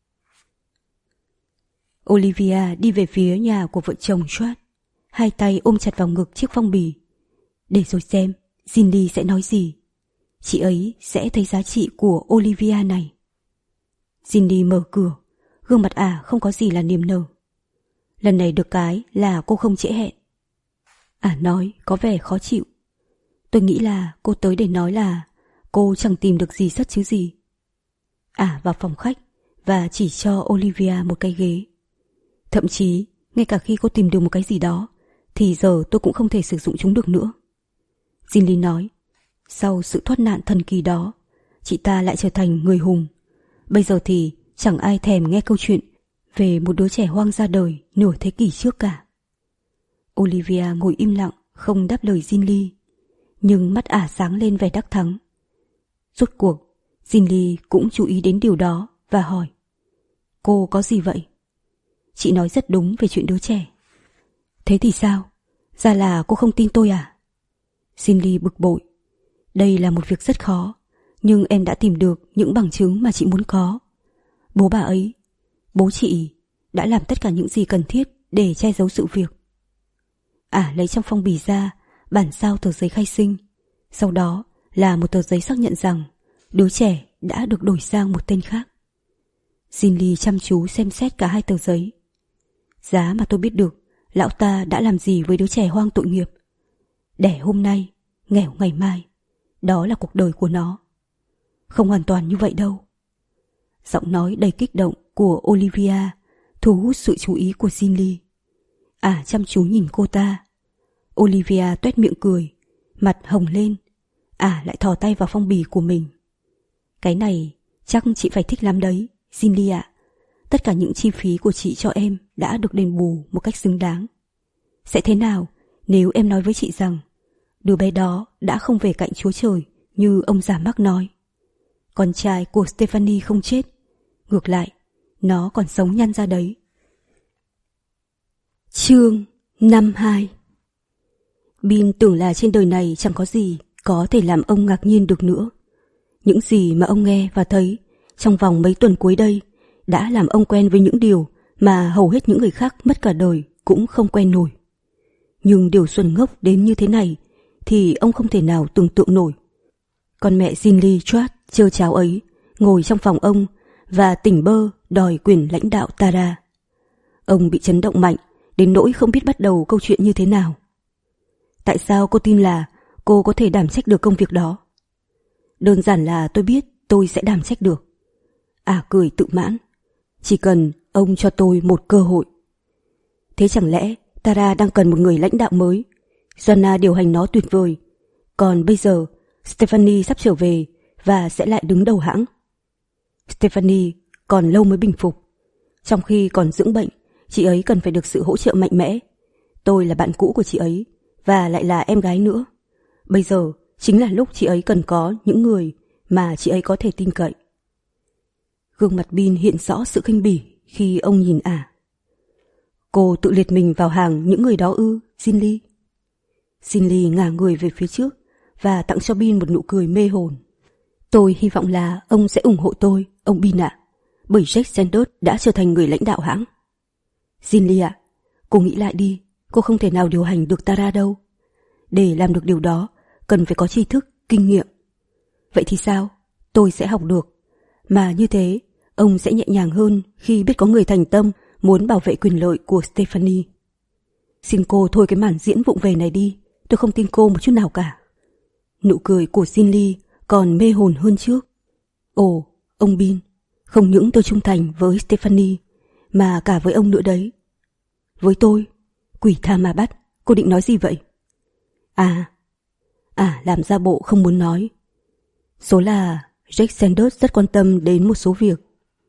Olivia đi về phía nhà của vợ chồng Schwartz, hai tay ôm chặt vào ngực chiếc phong bì. Để rồi xem Cindy sẽ nói gì. Chị ấy sẽ thấy giá trị của Olivia này. Cindy mở cửa, gương mặt ả không có gì là niềm nở. Lần này được cái là cô không trễ hẹn. Ả nói có vẻ khó chịu. Tôi nghĩ là cô tới để nói là cô chẳng tìm được gì sất chứ gì. Ả vào phòng khách và chỉ cho Olivia một cái ghế. Thậm chí, ngay cả khi cô tìm được một cái gì đó, thì giờ tôi cũng không thể sử dụng chúng được nữa. Cindy nói, sau sự thoát nạn thần kỳ đó, chị ta lại trở thành người hùng. Bây giờ thì chẳng ai thèm nghe câu chuyện về một đứa trẻ hoang ra đời nửa thế kỷ trước cả. Olivia ngồi im lặng, không đáp lời Cindy, nhưng mắt ả sáng lên vẻ đắc thắng. Rốt cuộc, Cindy cũng chú ý đến điều đó và hỏi, cô có gì vậy? Chị nói rất đúng về chuyện đứa trẻ. Thế thì sao? Ra là cô không tin tôi à? Cindy bực bội. Đây là một việc rất khó, nhưng em đã tìm được những bằng chứng mà chị muốn có. Bố bà ấy, bố chị đã làm tất cả những gì cần thiết để che giấu sự việc. Ả lấy trong phong bì ra bản sao tờ giấy khai sinh, sau đó là một tờ giấy xác nhận rằng đứa trẻ đã được đổi sang một tên khác. Cindy chăm chú xem xét cả hai tờ giấy. Giá mà tôi biết được lão ta đã làm gì với đứa trẻ hoang tội nghiệp. Đẻ hôm nay, nghèo ngày mai, đó là cuộc đời của nó. Không hoàn toàn như vậy đâu. Giọng nói đầy kích động của Olivia thu hút sự chú ý của Cindy. Ả chăm chú nhìn cô ta. Olivia toét miệng cười, mặt hồng lên. Ả lại thò tay vào phong bì của mình. Cái này chắc chị phải thích lắm đấy, Cindy ạ. Tất cả những chi phí của chị cho em đã được đền bù một cách xứng đáng. Sẽ thế nào nếu em nói với chị rằng đứa bé đó đã không về cạnh Chúa Trời như ông già Mark nói? Con trai của Stephanie không chết, ngược lại, nó còn sống nhăn ra đấy. Chương năm hai. Bin tưởng là trên đời này chẳng có gì có thể làm ông ngạc nhiên được nữa. Những gì mà ông nghe và thấy trong vòng mấy tuần cuối đây đã làm ông quen với những điều mà hầu hết những người khác mất cả đời cũng không quen nổi. Nhưng điều xuẩn ngốc đến như thế này thì ông không thể nào tưởng tượng nổi. Con mẹ Cindy Schwartz trơ cháo ấy ngồi trong phòng ông và tỉnh bơ đòi quyền lãnh đạo Tara. Ông bị chấn động mạnh đến nỗi không biết bắt đầu câu chuyện như thế nào. Tại sao cô tin là cô có thể đảm trách được công việc đó? Đơn giản là tôi biết tôi sẽ đảm trách được. À cười tự mãn. Chỉ cần ông cho tôi một cơ hội. Thế chẳng lẽ Tara đang cần một người lãnh đạo mới? Joanna điều hành nó tuyệt vời. Còn bây giờ Stephanie sắp trở về và sẽ lại đứng đầu hãng. Stephanie còn lâu mới bình phục. Trong khi còn dưỡng bệnh, chị ấy cần phải được sự hỗ trợ mạnh mẽ. Tôi là bạn cũ của chị ấy và lại là em gái nữa. Bây giờ chính là lúc chị ấy cần có những người mà chị ấy có thể tin cậy. Gương mặt Bin hiện rõ sự khinh bỉ khi ông nhìn ả. Cô tự liệt mình vào hàng những người đó ư, Cindy? Cindy ngả người về phía trước và tặng cho Bin một nụ cười mê hồn. Tôi hy vọng là ông sẽ ủng hộ tôi, ông Bin ạ, bởi Jack Sanders đã trở thành người lãnh đạo hãng. Cindy ạ, cô nghĩ lại đi, cô không thể nào điều hành được Tara đâu. Để làm được điều đó, cần phải có tri thức, kinh nghiệm. Vậy thì sao? Tôi sẽ học được. Mà như thế, ông sẽ nhẹ nhàng hơn khi biết có người thành tâm muốn bảo vệ quyền lợi của Stephanie. Xin cô thôi cái màn diễn vụng về này đi, tôi không tin cô một chút nào cả. Nụ cười của Cindy còn mê hồn hơn trước. Ồ, ông Bin, không những tôi trung thành với Stephanie, mà cả với ông nữa đấy. Với tôi? Quỷ tha ma bắt, cô định nói gì vậy? À, à làm ra bộ không muốn nói. Số là Jack Sanders rất quan tâm đến một số việc.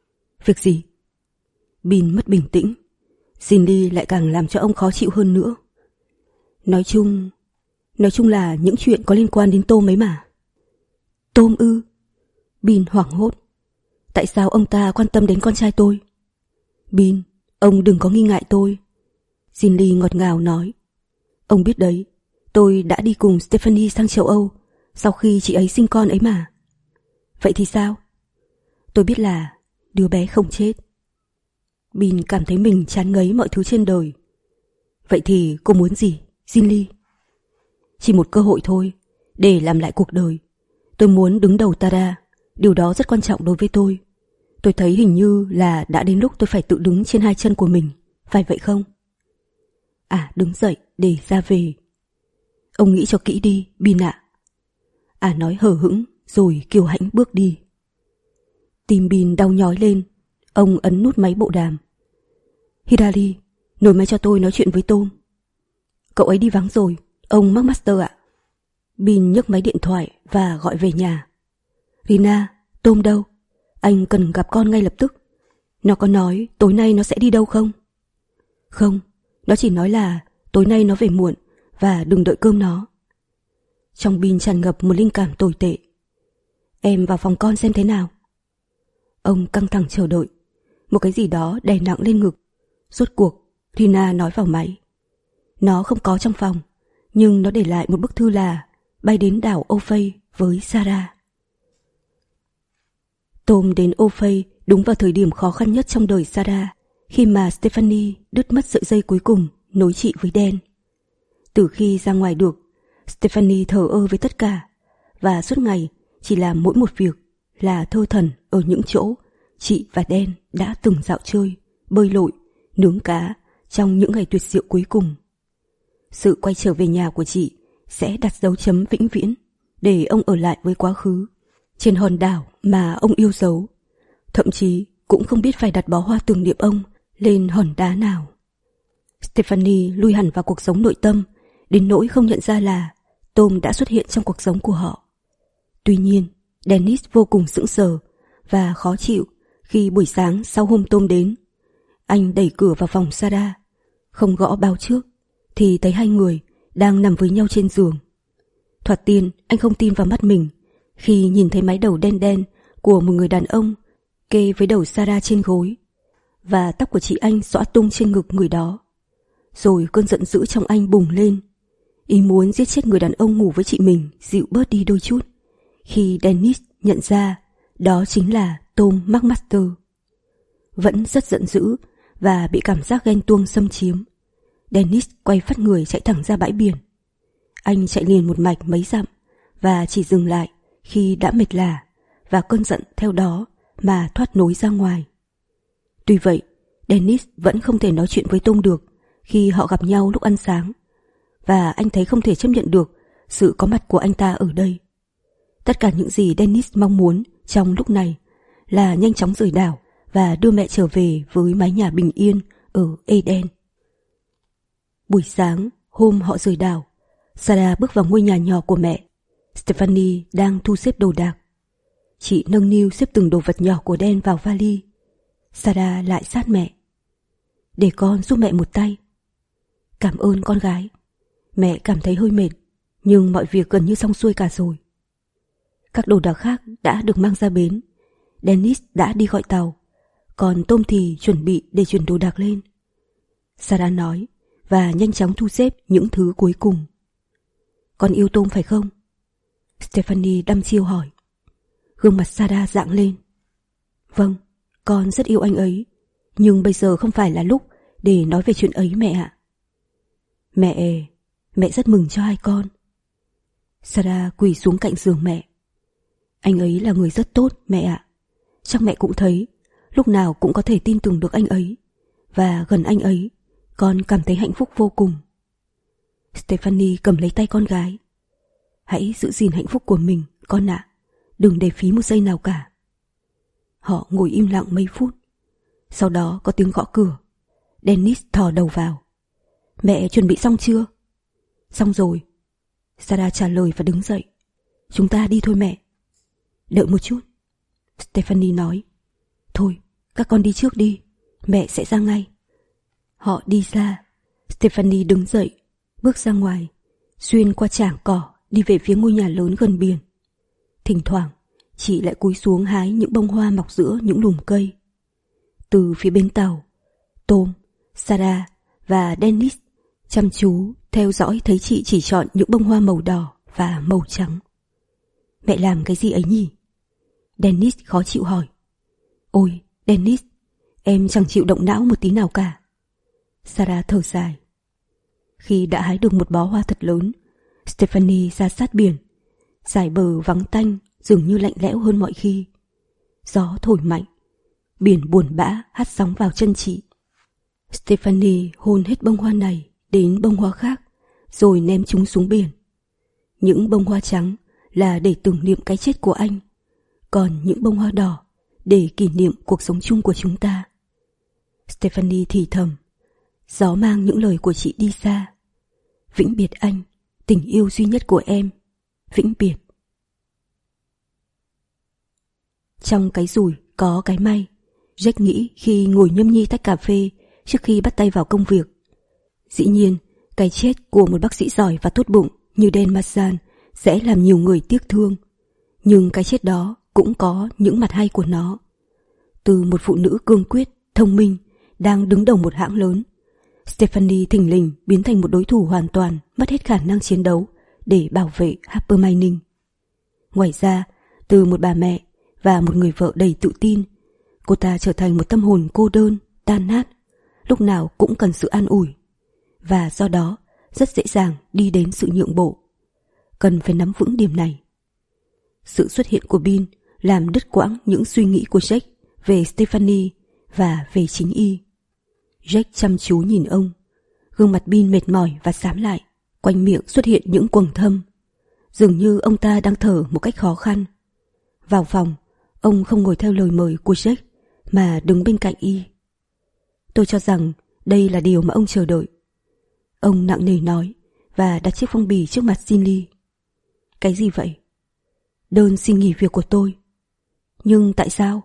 Việc gì? Bin mất bình tĩnh. Cindy lại càng làm cho ông khó chịu hơn nữa. Nói chung... Nói chung là những chuyện có liên quan đến Tom ấy mà. Tom ư? Bin hoảng hốt. Tại sao ông ta quan tâm đến con trai tôi? Bin, ông đừng có nghi ngại tôi. Cindy ngọt ngào nói. Ông biết đấy, tôi đã đi cùng Stephanie sang châu Âu sau khi chị ấy sinh con ấy mà. Vậy thì sao? Tôi biết là đứa bé không chết. Bin cảm thấy mình chán ngấy mọi thứ trên đời. Vậy thì cô muốn gì, Cindy? Chỉ một cơ hội thôi, để làm lại cuộc đời. Tôi muốn đứng đầu Tara. Điều đó rất quan trọng đối với tôi. Tôi thấy hình như là đã đến lúc tôi phải tự đứng trên hai chân của mình. Phải vậy không? À, đứng dậy để ra về. Ông nghĩ cho kỹ đi, Bin ạ. À nói hờ hững rồi kiêu hãnh bước đi. Tim Bin đau nhói lên. Ông ấn nút máy bộ đàm. Hidari, nổi máy cho tôi nói chuyện với Tom. Cậu ấy đi vắng rồi, ông McMaster ạ. Bin nhấc máy điện thoại và gọi về nhà. Rina, Tom đâu? Anh cần gặp con ngay lập tức. Nó có nói tối nay nó sẽ đi đâu không? Không, nó chỉ nói là tối nay nó về muộn và đừng đợi cơm nó. Trong Bin tràn ngập một linh cảm tồi tệ. Em vào phòng con xem thế nào. Ông căng thẳng chờ đợi. Một cái gì đó đè nặng lên ngực. Rốt cuộc, Rina nói vào máy. Nó không có trong phòng, nhưng nó để lại một bức thư là bay đến đảo Ophei với Sarah. Tom đến Ophei đúng vào thời điểm khó khăn nhất trong đời Sarah, khi mà Stephanie đứt mất sợi dây cuối cùng nối chị với Dan. Từ khi ra ngoài được, Stephanie thờ ơ với tất cả và suốt ngày chỉ làm mỗi một việc là thơ thẩn ở những chỗ chị và Dan đã từng dạo chơi, bơi lội, nướng cá trong những ngày tuyệt diệu cuối cùng. Sự quay trở về nhà của chị sẽ đặt dấu chấm vĩnh viễn để ông ở lại với quá khứ trên hòn đảo mà ông yêu dấu, thậm chí cũng không biết phải đặt bó hoa tưởng niệm ông lên hòn đá nào. Stephanie lui hẳn vào cuộc sống nội tâm đến nỗi không nhận ra là Tom đã xuất hiện trong cuộc sống của họ. Tuy nhiên, Dennis vô cùng sững sờ và khó chịu khi buổi sáng sau hôm Tom đến, anh đẩy cửa vào phòng Sarah, không gõ báo trước thì thấy hai người đang nằm với nhau trên giường. Thoạt tiên anh không tin vào mắt mình khi nhìn thấy mái đầu đen đen của một người đàn ông kê với đầu Sarah trên gối, và tóc của chị anh xõa tung trên ngực người đó. Rồi cơn giận dữ trong anh bùng lên, ý muốn giết chết người đàn ông ngủ với chị mình dịu bớt đi đôi chút khi Dennis nhận ra đó chính là Tom McMaster. Vẫn rất giận dữ và bị cảm giác ghen tuông xâm chiếm, Dennis quay phắt người chạy thẳng ra bãi biển. Anh chạy liền một mạch mấy dặm và chỉ dừng lại khi đã mệt lả và cơn giận theo đó mà thoát nối ra ngoài. Tuy vậy, Dennis vẫn không thể nói chuyện với Tom được khi họ gặp nhau lúc ăn sáng, và anh thấy không thể chấp nhận được sự có mặt của anh ta ở đây. Tất cả những gì Dennis mong muốn trong lúc này là nhanh chóng rời đảo và đưa mẹ trở về với mái nhà bình yên ở Eden. Buổi sáng, hôm họ rời đảo, Sarah bước vào ngôi nhà nhỏ của mẹ. Stephanie đang thu xếp đồ đạc. Chị nâng niu xếp từng đồ vật nhỏ của Dan vào vali. Sarah lại sát mẹ. Để con giúp mẹ một tay. Cảm ơn con gái. Mẹ cảm thấy hơi mệt, nhưng mọi việc gần như xong xuôi cả rồi. Các đồ đạc khác đã được mang ra bến. Dennis đã đi gọi tàu, còn Tom thì chuẩn bị để chuyển đồ đạc lên. Sarah nói và nhanh chóng thu xếp những thứ cuối cùng. Con yêu Tom phải không? Stephanie đăm chiêu hỏi. Gương mặt Sarah rạng lên. Vâng, con rất yêu anh ấy, nhưng bây giờ không phải là lúc để nói về chuyện ấy mẹ ạ. Mẹ, mẹ rất mừng cho hai con. Sarah quỳ xuống cạnh giường mẹ. Anh ấy là người rất tốt mẹ ạ. Chắc mẹ cũng thấy, lúc nào cũng có thể tin tưởng được anh ấy, và gần anh ấy con cảm thấy hạnh phúc vô cùng. Stephanie cầm lấy tay con gái. Hãy giữ gìn hạnh phúc của mình con ạ, đừng để phí một giây nào cả. Họ ngồi im lặng mấy phút. Sau đó có tiếng gõ cửa. Dennis thò đầu vào. Mẹ chuẩn bị xong chưa? Xong rồi. Sarah trả lời và đứng dậy. Chúng ta đi thôi mẹ. Đợi một chút, Stephanie nói. Thôi, Các con đi trước đi, mẹ sẽ ra ngay. Họ đi ra. Stephanie đứng dậy, bước ra ngoài, xuyên qua trảng cỏ, đi về phía ngôi nhà lớn gần biển. Thỉnh thoảng, chị lại cúi xuống hái những bông hoa mọc giữa những lùm cây. Từ phía bên tàu, Tom, Sarah và Dennis chăm chú theo dõi thấy chị chỉ chọn những bông hoa màu đỏ và màu trắng. Mẹ làm cái gì ấy nhỉ? Dennis khó chịu hỏi. Ôi, Dennis, em chẳng chịu động não một tí nào cả. Sarah thở dài. Khi đã hái được một bó hoa thật lớn, Stephanie ra sát biển. Dải bờ vắng tanh, dường như lạnh lẽo hơn mọi khi. Gió thổi mạnh, biển buồn bã hắt sóng vào chân chị. Stephanie hôn hết bông hoa này đến bông hoa khác, rồi ném chúng xuống biển. Những bông hoa trắng là để tưởng niệm cái chết của anh, còn những bông hoa đỏ để kỷ niệm cuộc sống chung của chúng ta. Stephanie thì thầm. Gió mang những lời của chị đi xa. Vĩnh biệt anh, tình yêu duy nhất của em. Vĩnh biệt. Trong cái rủi có cái may, Jack nghĩ khi ngồi nhâm nhi tách cà phê trước khi bắt tay vào công việc. Dĩ nhiên, cái chết của một bác sĩ giỏi và tốt bụng như Dan Masan sẽ làm nhiều người tiếc thương. Nhưng cái chết đó cũng có những mặt hay của nó. Từ một phụ nữ cương quyết, thông minh, đang đứng đầu một hãng lớn, Stephanie thình lình biến thành một đối thủ hoàn toàn mất hết khả năng chiến đấu để bảo vệ Harper Mining. Ngoài ra, từ một bà mẹ và một người vợ đầy tự tin, cô ta trở thành một tâm hồn cô đơn, tan nát, lúc nào cũng cần sự an ủi, và do đó rất dễ dàng đi đến sự nhượng bộ. Cần phải nắm vững điểm này. Sự xuất hiện của Bill làm đứt quãng những suy nghĩ của Jack về Stephanie và về chính y. Jack chăm chú nhìn ông, gương mặt Bill mệt mỏi và xám lại, quanh miệng xuất hiện những quầng thâm. Dường như ông ta đang thở một cách khó khăn. Vào phòng, ông không ngồi theo lời mời của Jack mà đứng bên cạnh y. Tôi cho rằng đây là điều mà ông chờ đợi. Ông nặng nề nói và đặt chiếc phong bì trước mặt Cindy. Cái gì vậy? Đơn xin nghỉ việc của tôi. Nhưng tại sao?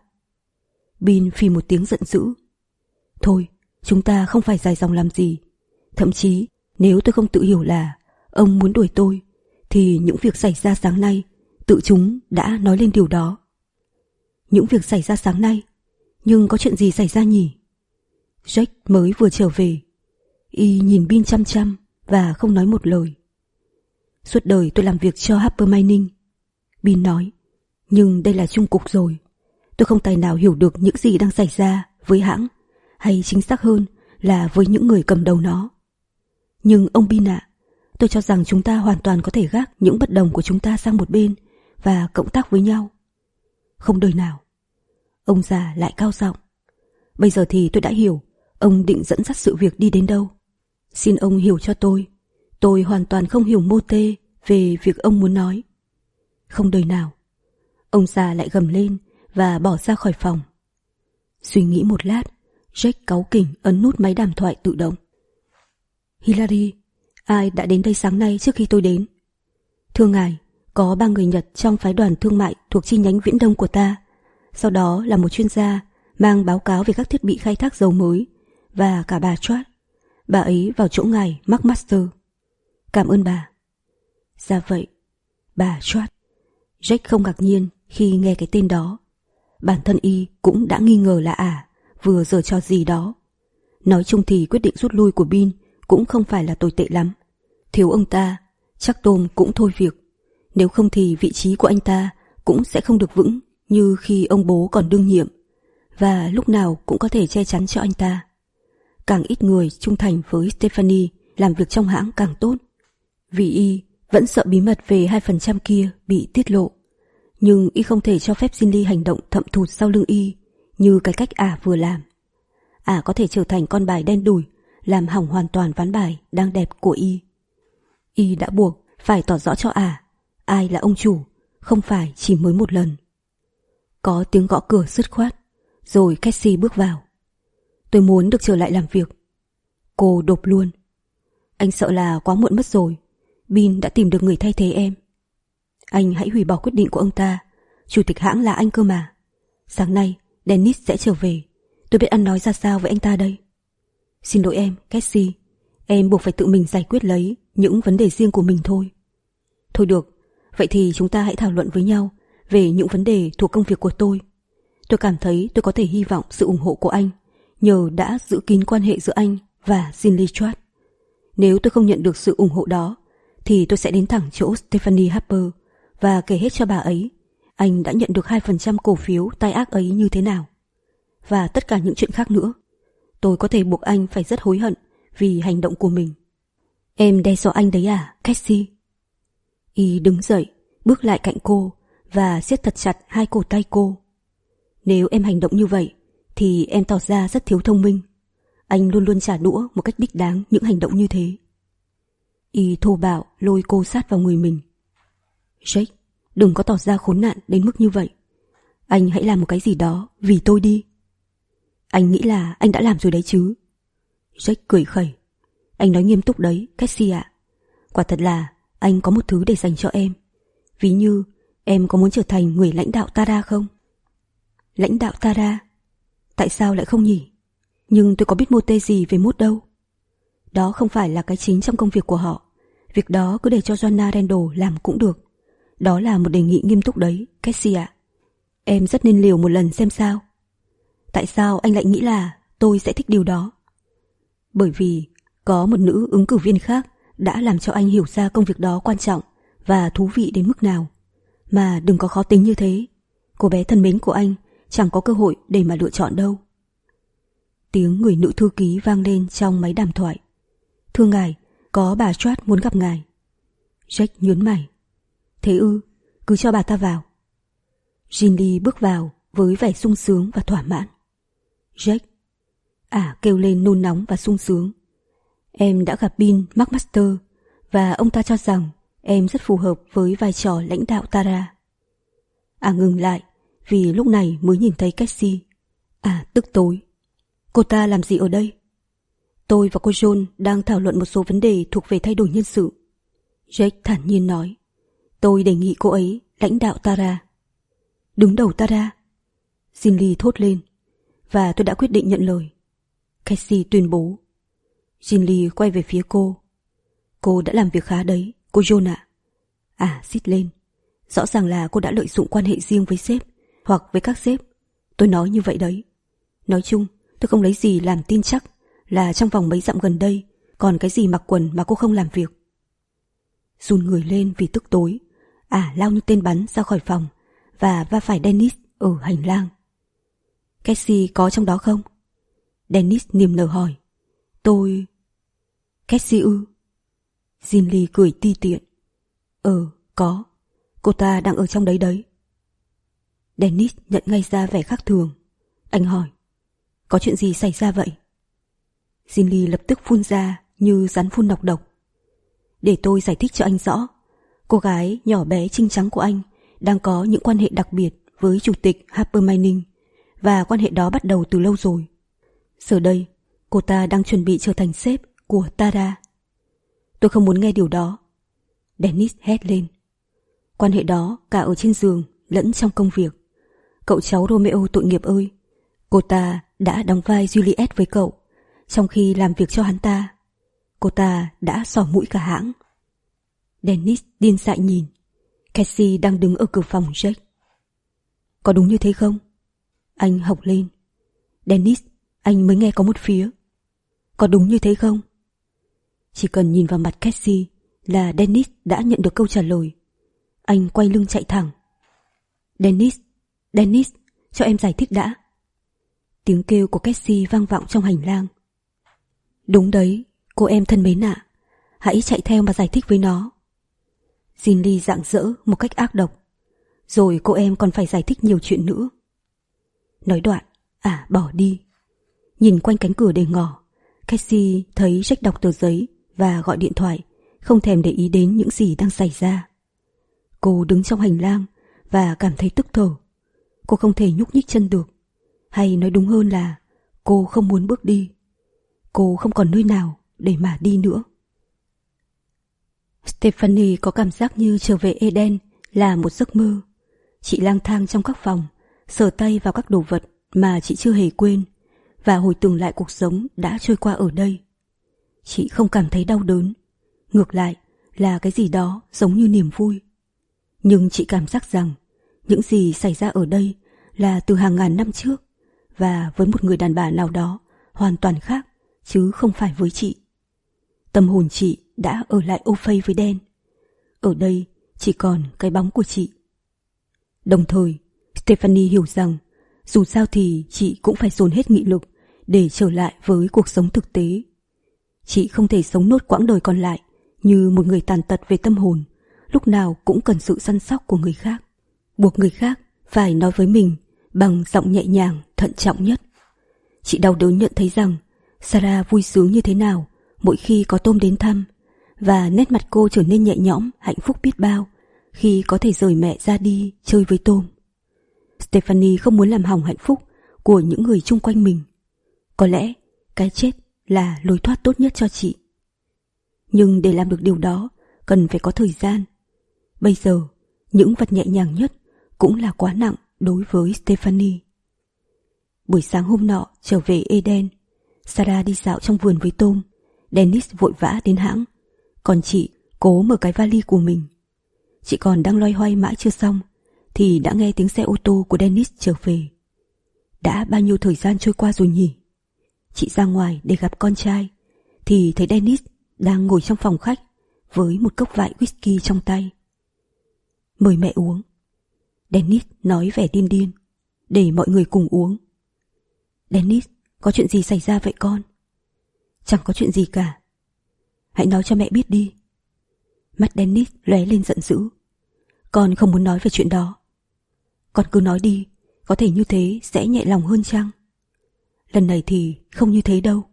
Bill phì một tiếng giận dữ. Thôi, chúng ta không phải dài dòng làm gì. Thậm chí, nếu tôi không tự hiểu là ông muốn đuổi tôi, thì những việc xảy ra sáng nay, tự chúng đã nói lên điều đó. Những việc xảy ra sáng nay, nhưng có chuyện gì xảy ra nhỉ? Jack mới vừa trở về. Y nhìn Bill chăm chăm và không nói một lời. Suốt đời tôi làm việc cho Harper Mining, Bill nói. Nhưng đây là chung cục rồi. Tôi không tài nào hiểu được những gì đang xảy ra với hãng, hay chính xác hơn là với những người cầm đầu nó. Nhưng ông Bill ạ, tôi cho rằng chúng ta hoàn toàn có thể gác những bất đồng của chúng ta sang một bên và cộng tác với nhau. Không đời nào. Ông già lại cao giọng. Bây giờ thì tôi đã hiểu ông định dẫn dắt sự việc đi đến đâu. Xin ông hiểu cho tôi. Tôi hoàn toàn không hiểu mô tê về việc ông muốn nói. Không đời nào. Ông già lại gầm lên và bỏ ra khỏi phòng. Suy nghĩ một lát, Jack cáu kỉnh ấn nút máy đàm thoại tự động. Hillary, ai đã đến đây sáng nay trước khi tôi đến? Thưa ngài, có ba người Nhật trong phái đoàn thương mại thuộc chi nhánh Viễn Đông của ta. Sau đó là một chuyên gia mang báo cáo về các thiết bị khai thác dầu mới, và cả bà Trot. Bà ấy vào chỗ ngài McMaster. Cảm ơn bà. Dạ vậy, bà Trot. Jack không ngạc nhiên khi nghe cái tên đó. Bản thân y cũng đã nghi ngờ là ả à, vừa giở trò gì đó. Nói chung thì quyết định rút lui của Bill cũng không phải là tồi tệ lắm. Thiếu ông ta, chắc Tom cũng thôi việc. Nếu không thì vị trí của anh ta cũng sẽ không được vững như khi ông bố còn đương nhiệm, và lúc nào cũng có thể che chắn cho anh ta. Càng ít người trung thành với Stephanie làm việc trong hãng càng tốt. Vì y vẫn sợ bí mật về hai phần trăm kia bị tiết lộ. Nhưng y không thể cho phép Cindy hành động thậm thụt sau lưng y như cái cách ả vừa làm. Ả có thể trở thành con bài đen đủi, làm hỏng hoàn toàn ván bài đang đẹp của y. Y đã buộc phải tỏ rõ cho ả ai là ông chủ, không phải chỉ mới một lần. Có tiếng gõ cửa dứt khoát, rồi Cassie bước vào. Tôi muốn được trở lại làm việc. Cô đột luôn. Anh sợ là quá muộn mất rồi. Bill đã tìm được người thay thế em. Anh hãy hủy bỏ quyết định của ông ta. Chủ tịch hãng là anh cơ mà. Sáng nay Dennis sẽ trở về, Tôi biết ăn nói ra sao với anh ta đây. Xin lỗi em, Cassie. Em buộc phải tự mình giải quyết lấy những vấn đề riêng của mình thôi. Thôi được, vậy thì chúng ta hãy thảo luận với nhau về những vấn đề thuộc công việc của tôi. Tôi cảm thấy tôi có thể hy vọng sự ủng hộ của anh nhờ đã giữ kín quan hệ giữa anh và Jean Lee Choi. Nếu tôi không nhận được sự ủng hộ đó thì tôi sẽ đến thẳng chỗ Stephanie Harper và kể hết cho bà ấy anh đã nhận được hai phần trăm cổ phiếu tai ác ấy như thế nào. Và tất cả những chuyện khác nữa. Tôi có thể buộc anh phải rất hối hận vì hành động của mình. Em đe dọa anh đấy à, Cassie? Y đứng dậy, bước lại cạnh cô và siết thật chặt hai cổ tay cô. Nếu em hành động như vậy thì em tỏ ra rất thiếu thông minh. Anh luôn luôn trả đũa một cách đích đáng những hành động như thế. Y thô bạo lôi cô sát vào người mình. Jake, đừng có tỏ ra khốn nạn đến mức như vậy. Anh hãy làm một cái gì đó vì tôi đi. Anh nghĩ là anh đã làm rồi đấy chứ. Jake cười khẩy. Anh nói nghiêm túc đấy, Cassie ạ. Quả thật là anh có một thứ để dành cho em. Ví như em có muốn trở thành người lãnh đạo Tara không? Lãnh đạo Tara? Tại sao lại không nhỉ? Nhưng tôi có biết mô tê gì về mốt đâu. Đó không phải là cái chính trong công việc của họ. Việc đó cứ để cho Joanna Randall làm cũng được. Đó là một đề nghị nghiêm túc đấy, Cassie ạ. Em rất nên liều một lần xem sao. Tại sao anh lại nghĩ là tôi sẽ thích điều đó? Bởi vì có một nữ ứng cử viên khác đã làm cho anh hiểu ra công việc đó quan trọng và thú vị đến mức nào. Mà đừng có khó tính như thế. Cô bé thân mến của anh chẳng có cơ hội để mà lựa chọn đâu. Tiếng người nữ thư ký vang lên trong máy đàm thoại. Thưa ngài, có bà Stratt muốn gặp ngài. Jake nhướng mày. Thế ư, cứ cho bà ta vào. Jean Lee bước vào với vẻ sung sướng và thỏa mãn. Jake. Ả kêu lên nôn nóng và sung sướng. Em đã gặp Bill McMaster và ông ta cho rằng em rất phù hợp với vai trò lãnh đạo Tara. Ả ngừng lại vì lúc này mới nhìn thấy Cassie. Ả tức tối. Cô ta làm gì ở đây? Tôi và cô John đang thảo luận một số vấn đề thuộc về thay đổi nhân sự. Jake thản nhiên nói. Tôi đề nghị cô ấy lãnh đạo Tara. Đứng đầu Tara? Jean Lee thốt lên. Và tôi đã quyết định nhận lời. Cassie tuyên bố. Jean Lee quay về phía cô. Cô đã làm việc khá đấy, cô John ạ. À, xít lên. Rõ ràng là cô đã lợi dụng quan hệ riêng với sếp hoặc với các sếp. Tôi nói như vậy đấy. Nói chung, tôi không lấy gì làm tin chắc là trong vòng mấy dặm gần đây còn cái gì mặc quần mà cô không làm việc. Run người lên vì tức tối. À, lao như tên bắn ra khỏi phòng và va phải Dennis ở hành lang. Cassie có trong đó không? Dennis niềm nở hỏi. Tôi... Cassie ư? Jean Lee cười ti tiện. Ờ, có. Cô ta đang ở trong đấy đấy. Dennis nhận ngay ra vẻ khác thường. Anh hỏi. Có chuyện gì xảy ra vậy? Jean Lee lập tức phun ra như rắn phun nọc độc. Để tôi giải thích cho anh rõ. Cô gái nhỏ bé trinh trắng của anh đang có những quan hệ đặc biệt với chủ tịch Harper Mining, và quan hệ đó bắt đầu từ lâu rồi. Giờ đây, cô ta đang chuẩn bị trở thành sếp của Tara. Tôi không muốn nghe điều đó. Dennis hét lên. Quan hệ đó cả ở trên giường lẫn trong công việc. Cậu cháu Romeo tội nghiệp ơi, cô ta đã đóng vai Juliet với cậu trong khi làm việc cho hắn ta. Cô ta đã xỏ mũi cả hãng. Dennis điên dại nhìn. Cassie đang đứng ở cửa phòng Jake. Có đúng như thế không? Anh hộc lên. Dennis, anh mới nghe có một phía. Có đúng như thế không? Chỉ cần nhìn vào mặt Cassie là Dennis đã nhận được câu trả lời. Anh quay lưng chạy thẳng. Dennis, Dennis, cho em giải thích đã. Tiếng kêu của Cassie vang vọng trong hành lang. Đúng đấy, cô em thân mến ạ. Hãy chạy theo mà giải thích với nó. Jean Lee rạng rỡ một cách ác độc. Rồi cô em còn phải giải thích nhiều chuyện nữa. Nói đoạn, à bỏ đi. Nhìn quanh cánh cửa để ngỏ, Cassie thấy Jack đọc tờ giấy và gọi điện thoại, không thèm để ý đến những gì đang xảy ra. Cô đứng trong hành lang và cảm thấy tức thở. Cô không thể nhúc nhích chân được. Hay nói đúng hơn là cô không muốn bước đi. Cô không còn nơi nào để mà đi nữa. Stephanie có cảm giác như trở về Eden là một giấc mơ. Chị lang thang trong các phòng, sờ tay vào các đồ vật mà chị chưa hề quên, và hồi tưởng lại cuộc sống đã trôi qua ở đây. Chị không cảm thấy đau đớn, ngược lại là cái gì đó giống như niềm vui. Nhưng chị cảm giác rằng những gì xảy ra ở đây là từ hàng ngàn năm trước, và với một người đàn bà nào đó hoàn toàn khác, chứ không phải với chị. Tâm hồn chị đã ở lại ô phây với đen. Ở đây chỉ còn cái bóng của chị. Đồng thời, Stephanie hiểu rằng dù sao thì chị cũng phải dồn hết nghị lực để trở lại với cuộc sống thực tế. Chị không thể sống nốt quãng đời còn lại như một người tàn tật về tâm hồn, lúc nào cũng cần sự săn sóc của người khác, buộc người khác phải nói với mình bằng giọng nhẹ nhàng, thận trọng nhất. Chị đau đớn nhận thấy rằng Sarah vui sướng như thế nào mỗi khi có Tom đến thăm, và nét mặt cô trở nên nhẹ nhõm, hạnh phúc biết bao khi có thể rời mẹ ra đi chơi với Tom. Stephanie không muốn làm hỏng hạnh phúc của những người chung quanh mình. Có lẽ cái chết là lối thoát tốt nhất cho chị. Nhưng để làm được điều đó cần phải có thời gian. Bây giờ, những vật nhẹ nhàng nhất cũng là quá nặng đối với Stephanie. Buổi sáng hôm nọ trở về Eden, Sarah đi dạo trong vườn với Tom. Dennis vội vã đến hãng, còn chị cố mở cái vali của mình. Chị còn đang loay hoay mãi chưa xong thì đã nghe tiếng xe ô tô của Dennis trở về. Đã bao nhiêu thời gian trôi qua rồi nhỉ? Chị ra ngoài để gặp con trai thì thấy Dennis đang ngồi trong phòng khách với một cốc vại whisky trong tay. Mời mẹ uống, Dennis nói vẻ điên điên, để mọi người cùng uống. Dennis, có chuyện gì xảy ra vậy con? Chẳng có chuyện gì cả. Hãy nói cho mẹ biết đi. Mắt Dennis lóe lên giận dữ. Con không muốn nói về chuyện đó. Con cứ nói đi, có thể như thế sẽ nhẹ lòng hơn chăng? Lần này thì không như thế đâu.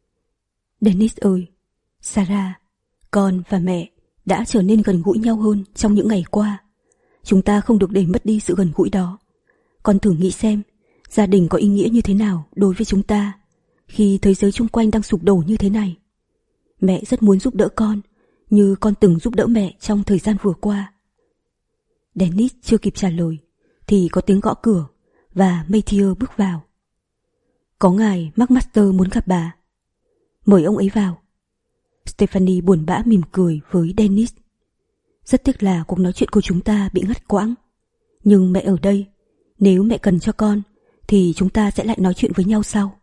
Dennis ơi, Sarah, con và mẹ đã trở nên gần gũi nhau hơn trong những ngày qua. Chúng ta không được để mất đi sự gần gũi đó. Con thử nghĩ xem, gia đình có ý nghĩa như thế nào đối với chúng ta khi thế giới chung quanh đang sụp đổ như thế này. Mẹ rất muốn giúp đỡ con, như con từng giúp đỡ mẹ trong thời gian vừa qua. Dennis chưa kịp trả lời thì có tiếng gõ cửa và Matthew bước vào. Có ngài McMaster muốn gặp bà. Mời ông ấy vào. Stephanie buồn bã mỉm cười với Dennis. Rất tiếc là cuộc nói chuyện của chúng ta bị ngắt quãng. Nhưng mẹ ở đây, nếu mẹ cần cho con thì chúng ta sẽ lại nói chuyện với nhau sau.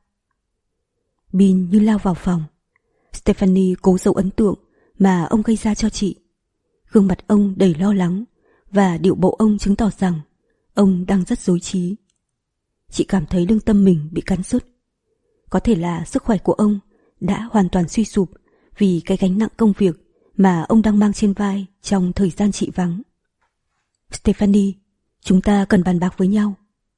Bin như lao vào phòng. Stephanie cố giấu ấn tượng mà ông gây ra cho chị. Gương mặt ông đầy lo lắng và điệu bộ ông chứng tỏ rằng ông đang rất rối trí. Chị cảm thấy lương tâm mình bị cắn rứt. Có thể là sức khỏe của ông đã hoàn toàn suy sụp vì cái gánh nặng công việc mà ông đang mang trên vai trong thời gian chị vắng. Stephanie, chúng ta cần bàn bạc với nhau.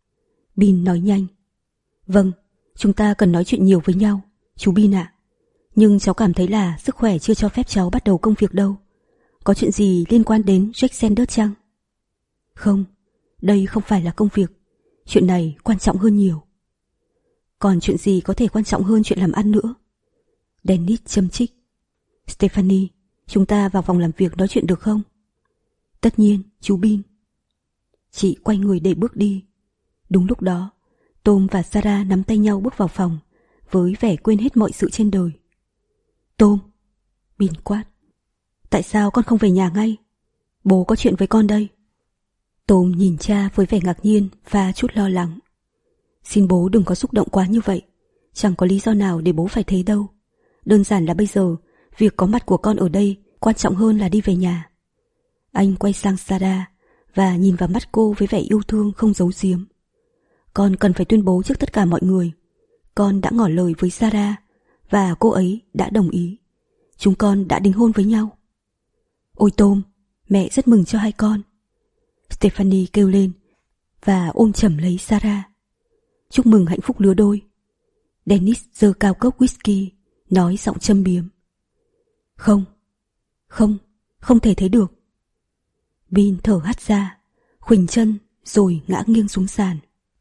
Bin nói nhanh. Vâng, chúng ta cần nói chuyện nhiều với nhau, chú Bin ạ. Nhưng cháu cảm thấy là sức khỏe chưa cho phép cháu bắt đầu công việc đâu. Có chuyện gì liên quan đến Jack Sanders chăng? Không, đây không phải là công việc. Chuyện này quan trọng hơn nhiều. Còn chuyện gì có thể quan trọng hơn chuyện làm ăn nữa? Dennis châm chích. Stephanie, chúng ta vào phòng làm việc nói chuyện được không? Tất nhiên, chú Bin. Chị quay người để bước đi. Đúng lúc đó, Tom và Sarah nắm tay nhau bước vào phòng với vẻ quên hết mọi sự trên đời. Tom, Bin quát. Tại sao con không về nhà ngay? Bố có chuyện với con đây. Tom nhìn cha với vẻ ngạc nhiên và chút lo lắng. Xin bố đừng có xúc động quá như vậy. Chẳng có lý do nào để bố phải thế đâu. Đơn giản là bây giờ việc có mặt của con ở đây quan trọng hơn là đi về nhà. Anh quay sang Sarah và nhìn vào mắt cô với vẻ yêu thương không giấu giếm. Con cần phải tuyên bố trước tất cả mọi người. Con đã ngỏ lời với Sarah và cô ấy đã đồng ý. Chúng con đã đính hôn với nhau. Ôi Tom, mẹ rất mừng cho hai con. Stephanie kêu lên và ôm chầm lấy Sarah. Chúc mừng hạnh phúc lứa đôi. Dennis giơ cao cốc whisky, nói giọng châm biếm. Không, không, không thể thế được. Bin thở hắt ra, khuỳnh chân rồi ngã nghiêng xuống sàn.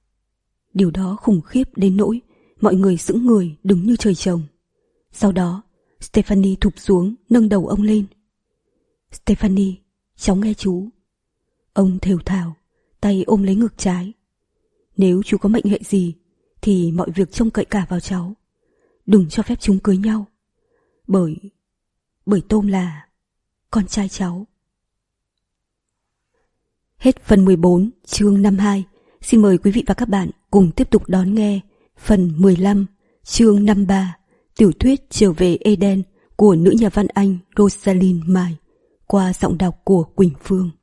Điều đó khủng khiếp đến nỗi mọi người sững người đứng như trời trồng. Sau đó, Stephanie thụp xuống nâng đầu ông lên. Stephanie, cháu nghe chú. Ông thều thào, tay ôm lấy ngực trái. Nếu chú có mệnh hệ gì thì mọi việc trông cậy cả vào cháu. Đừng cho phép chúng cưới nhau. Bởi... bởi Tôm là con trai cháu. Hết phần mười bốn, chương năm mươi hai. Xin mời quý vị và các bạn cùng tiếp tục đón nghe phần mười lăm, chương năm mươi ba, tiểu thuyết Trở về Eden của nữ nhà văn Anh Rosalind Mai qua giọng đọc của Quỳnh Phương.